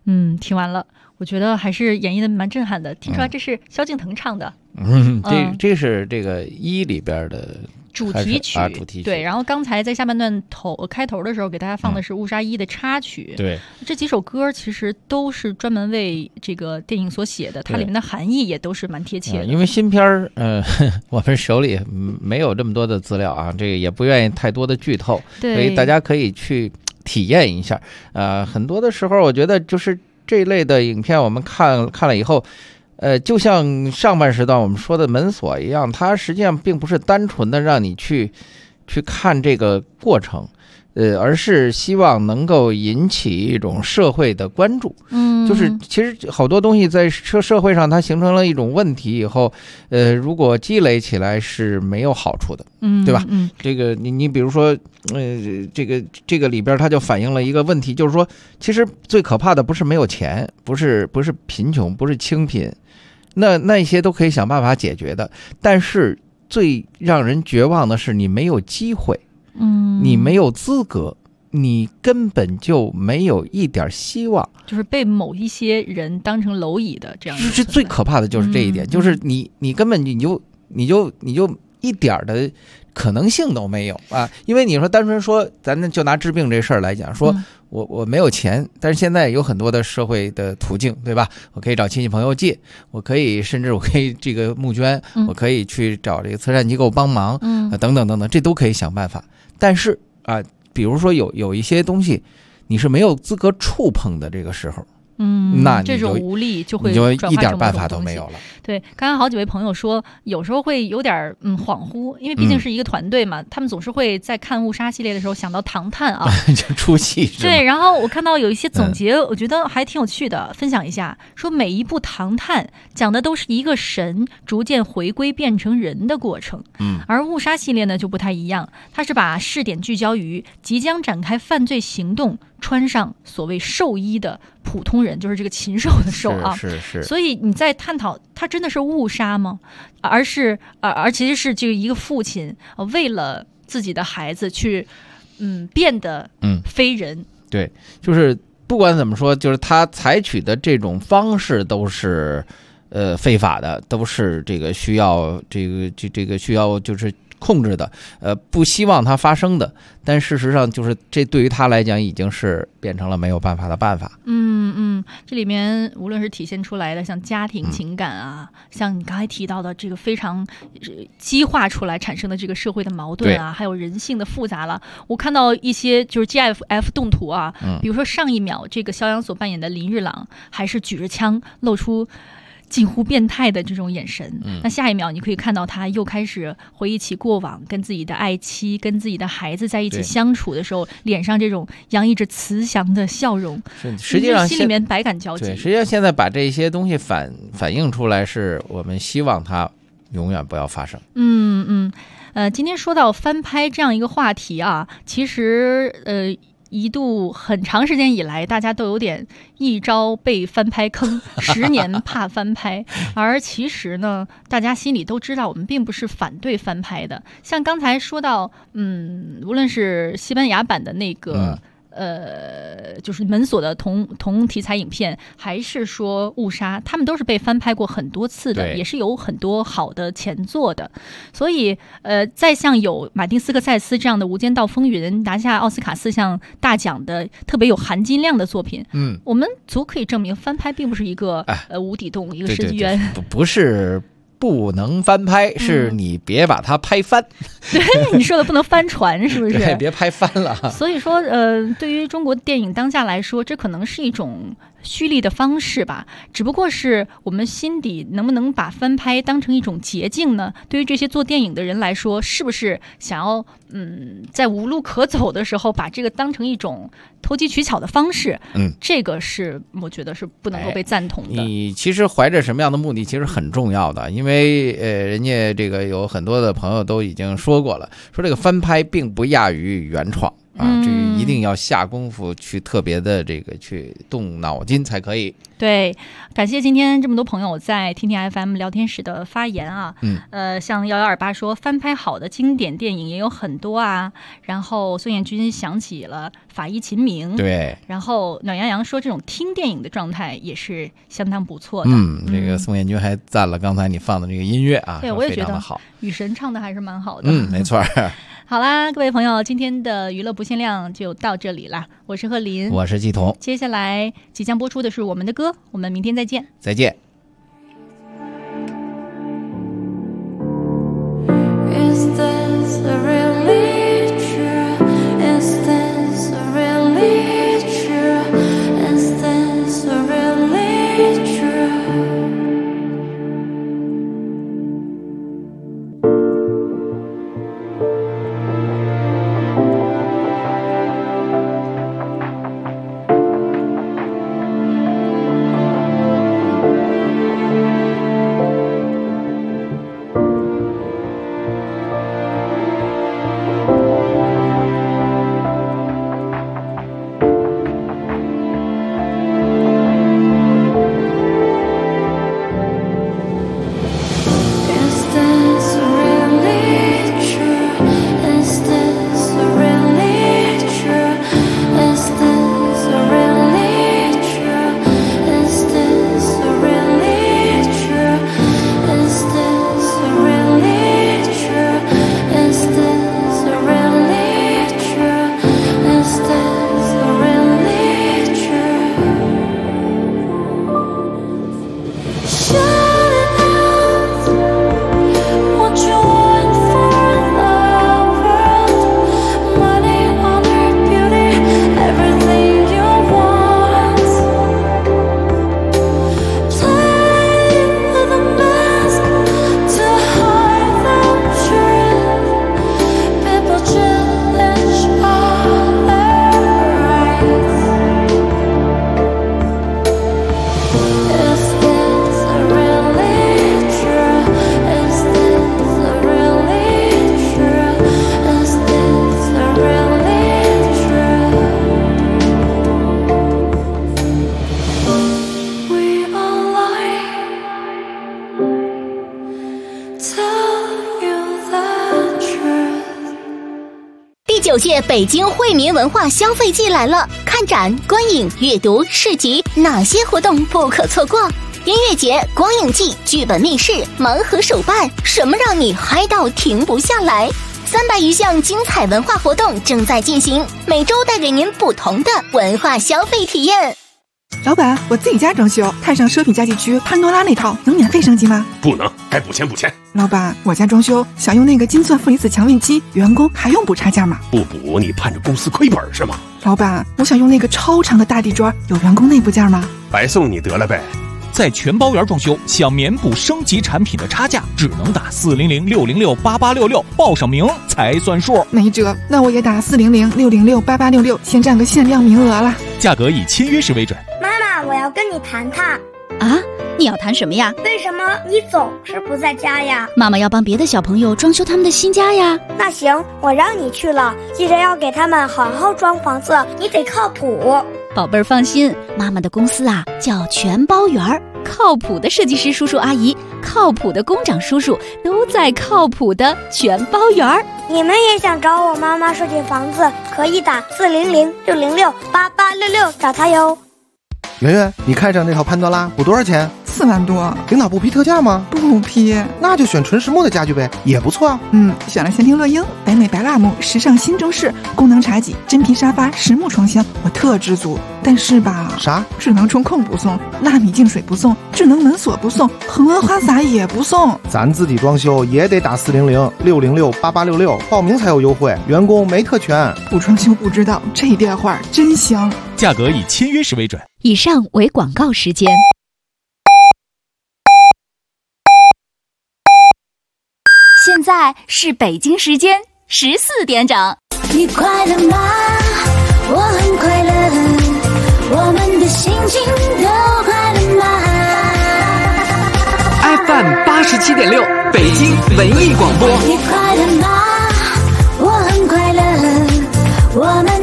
听完了，我觉得还是演绎的蛮震撼的。听出来这是萧敬腾唱的。 这是这个1里边的主题曲，对。然后刚才在下半段开头的时候，给大家放的是《误杀1》的插曲。 对， 这几首歌其实都是专门为这个电影所写的，它里面的含义也都是蛮贴切的。 因为新片儿，我们手里没有这么多的资料啊，这个也不愿意太多的剧透，所以大家可以去体验一下。很多的时候，我觉得就是这一类的影片，我们看了以后。就像上半时段我们说的门锁一样，它实际上并不是单纯的让你去看这个过程，而是希望能够引起一种社会的关注。就是其实好多东西在社会上它形成了一种问题以后，如果积累起来是没有好处的，对吧？这个你比如说，这个里边它就反映了一个问题，就是说，其实最可怕的不是没有钱，不是贫穷，不是清贫。那些都可以想办法解决的，但是最让人绝望的是你没有机会，你没有资格，你根本就没有一点希望， 就是被某一些人当成蝼蚁的这样。 是最可怕的就是这一点，就是你根本你就一点的可能性都没有啊！因为你说单纯说，咱就拿治病这事儿来讲，说我没有钱，但是现在有很多的社会的途径，对吧？我可以找亲戚朋友借，甚至我可以这个募捐，我可以去找这个慈善机构帮忙，等等等等，这都可以想办法。但是啊，比如说有一些东西你是没有资格触碰的，这个时候。那这种无力就会一点办法都没有了。 对，刚刚好几位朋友说，有时候会有点恍惚，因为毕竟是一个团队嘛，他们总是会在看误杀系列的时候想到唐探啊， 就出戏。 对，然后我看到有一些总结，我觉得还挺有趣的，分享一下，说每一部唐探讲的都是一个神逐渐回归变成人的过程，而误杀系列呢就不太一样，它是把视点聚焦于即将展开犯罪行动，穿上所谓兽衣的普通人，就是这个禽兽的兽啊。 是。 所以你在探讨，他真的是误杀吗？而其实是这个一个父亲为了自己的孩子去变得非人。 对，就是不管怎么说，就是他采取的这种方式都是非法的，都是这个需要需要就是控制的，不希望它发生的，但事实上就是这对于他来讲已经是变成了没有办法的办法。 这里面无论是体现出来的像家庭情感啊，像你刚才提到的这个非常激化出来产生的这个社会的矛盾啊，还有人性的复杂了。我看到一些就是 GIF 动图啊，比如说上一秒这个肖央所扮演的林日朗还是举着枪露出近乎变态的这种眼神，那下一秒你可以看到他又开始回忆起过往跟自己的爱妻跟自己的孩子在一起相处的时候，脸上这种洋溢着慈祥的笑容， 实际上心里面百感交集。 对，实际上现在把这些东西反映出来，是我们希望它永远不要发生。 今天说到翻拍这样一个话题啊，其实一度很长时间以来，大家都有点一朝被翻拍坑，10年怕翻拍。而其实呢，大家心里都知道，我们并不是反对翻拍的。像刚才说到，无论是西班牙版的那个。就是门锁的同题材影片，还是说误杀，他们都是被翻拍过很多次的，也是有很多好的前作的。所以再像有马丁斯科塞斯这样的《无间道风云》拿下奥斯卡4项大奖的特别有含金量的作品，我们足可以证明翻拍并不是一个无底洞，一个设计冤， 不是不能翻拍，是你别把它拍翻。 对，你说的不能翻船，是不是？ 对，别拍翻了。 所以说，对于中国电影当下来说，这可能是一种蓄力的方式吧。只不过是我们心底能不能把翻拍当成一种捷径呢？对于这些做电影的人来说，是不是想要在无路可走的时候，把这个当成一种投机取巧的方式？这个是我觉得是不能够被赞同的。 你其实怀着什么样的目的，其实很重要的，因为人家这个有很多的朋友都已经说过了，说这个翻拍并不亚于原创。 啊，这个一定要下功夫去特别的这个去动脑筋才可以。 对，感谢今天这么多朋友在听听 FM 聊天室的发言啊。像1128说翻拍好的经典电影也有很多啊。然后孙彦军想起了法医秦明， 对。 然后暖洋洋说这种听电影的状态也是相当不错的。 这个宋彦军还赞了刚才你放的这个音乐啊， 对，我也觉得好， 雨神唱的还是蛮好的。 没错。 好啦，各位朋友，今天的娱乐不限量就到这里啦。我是贺林， 我是季彤。 接下来即将播出的是我们的歌，我们明天再见。 再见。 Is this really true? Is this really true? Is this really true? 第9届北京惠民文化消费季来了，看展、观影、阅读、市集，哪些活动不可错过？音乐节、光影季、剧本密室、盲盒手办，什么让你嗨到停不下来？300余项精彩文化活动正在进行，每周带给您不同的文化消费体验。 老板，我自己家装修，看上奢品家具区潘多拉那套，能免费升级吗？ 不能，该补钱补钱。 老板，我家装修想用那个金钻负离子强运机，员工还用补差价吗？ 不补你盼着公司亏本是吗？ 老板，我想用那个超长的大地砖，有员工内部价吗？ 白送你得了呗。 在全包圆装修，想免补升级产品的差价，只能打400-606-8866，报上名才算数。 没辙，那我也打400-606-8866，先占个限量名额了。 价格以签约时为准。 妈妈，我要跟你谈谈。 啊，你要谈什么呀？ 为什么你总是不在家呀？ 妈妈要帮别的小朋友装修他们的新家呀。 那行，我让你去了，记着要给他们好好装房子，你得靠谱。 宝贝儿放心，妈妈的公司啊叫全包圆儿，靠谱的设计师叔叔阿姨，靠谱的工长叔叔都在靠谱的全包圆儿。 你们也想找我妈妈设计房子，可以打400-606-8866找她哟。 圆圆，你看上那套潘多拉补多少钱 ？4万多。 领导不批特价吗？ 不批。 那就选纯实木的家具呗，也不错。 选了仙庭乐英、北美白蜡木、时尚新中式、功能茶几、真皮沙发、实木床箱，我特知足。但是吧， 啥？ 智能中控不送，纳米净水不送，智能门锁不送，恒温花洒也不送。 咱自己装修也得打400-606-8866，报名才有优惠，员工没特权。 不装修不知道，这电话真香。 价格以签约时为准。 以上为广告时间。 现在是北京时间14点整。 你快乐吗？我很快乐，我们的心情都快乐吗 ？FM 87.6，北京文艺广播。 你快乐吗？我很快乐，我们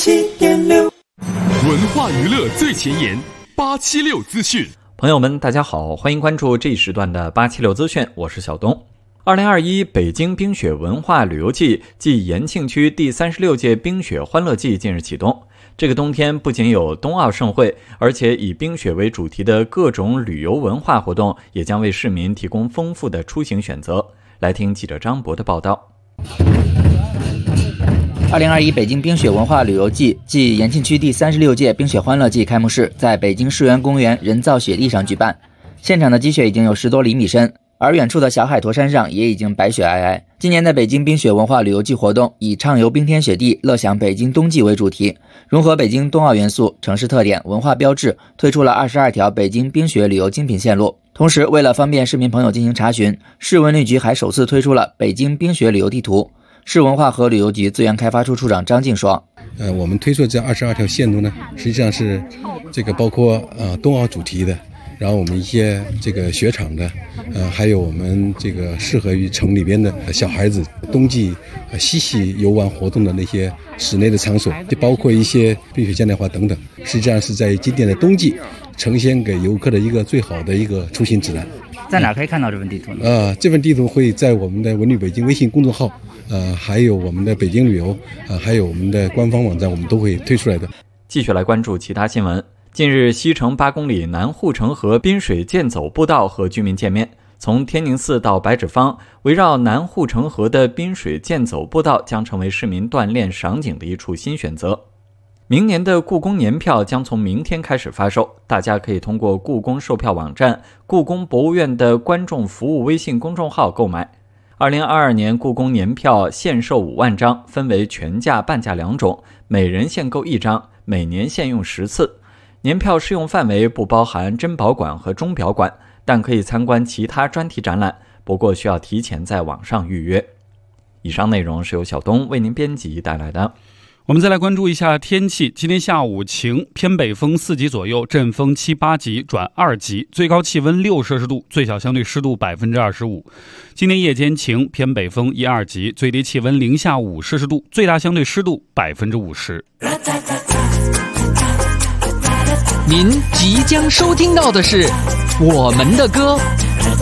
87.6， 文化娱乐最前沿，876资讯。 朋友们，大家好，欢迎关注这一时段的876资讯，我是小东。2021北京冰雪文化旅游季暨延庆区第36届冰雪欢乐季近日启动。这个冬天不仅有冬奥盛会，而且以冰雪为主题的各种旅游文化活动也将为市民提供丰富的出行选择。来听记者张博的报道。 2021北京冰雪文化旅游季暨延庆区第36届冰雪欢乐季开幕式在北京世园公园人造雪地上举办，现场的积雪已经有10多厘米深，而远处的小海坨山上也已经白雪皑皑。今年的北京冰雪文化旅游季活动以畅游冰天雪地，乐享北京冬季为主题，融合北京冬奥元素、城市特点、文化标志，推出了22条北京冰雪旅游精品线路。同时，为了方便市民朋友进行查询，市文旅局还首次推出了北京冰雪旅游地图。市文化和旅游局资源开发处处长张静说： 我们推出这22条线路呢，实际上是这个包括冬奥主题的，然后我们一些这个雪场的，还有我们这个适合于城里边的小孩子冬季嬉戏游玩活动的那些室内的场所，就包括一些冰雪嘉年华等等，实际上是在今年的冬季呈现给游客的一个最好的一个出行指南。 在哪可以看到这份地图呢？ 这份地图会在我们的文旅北京微信公众号，还有我们的北京旅游，还有我们的官方网站，我们都会推出来的。 继续来关注其他新闻。近日，西城8公里南护城河滨水健走步道和居民见面。从天宁寺到白纸坊，围绕南护城河的滨水健走步道将成为市民锻炼赏景的一处新选择。明年的故宫年票将从明天开始发售，大家可以通过故宫售票网站、故宫博物院的观众服务微信公众号购买。2022年故宫年票限售5万张，分为全价、半价2种，每人限购1张，每年限用10次。年票适用范围不包含珍宝馆和钟表馆，但可以参观其他专题展览，不过需要提前在网上预约。以上内容是由小东为您编辑带来的。 我们再来关注一下天气。今天下午晴，偏北风4级左右，阵风7、8级转2级，最高气温6摄氏度，最小相对湿度25%。今天夜间晴，偏北风1、2级，最低气温零下5摄氏度，最大相对湿度50%。 您即将收听到的是我们的歌。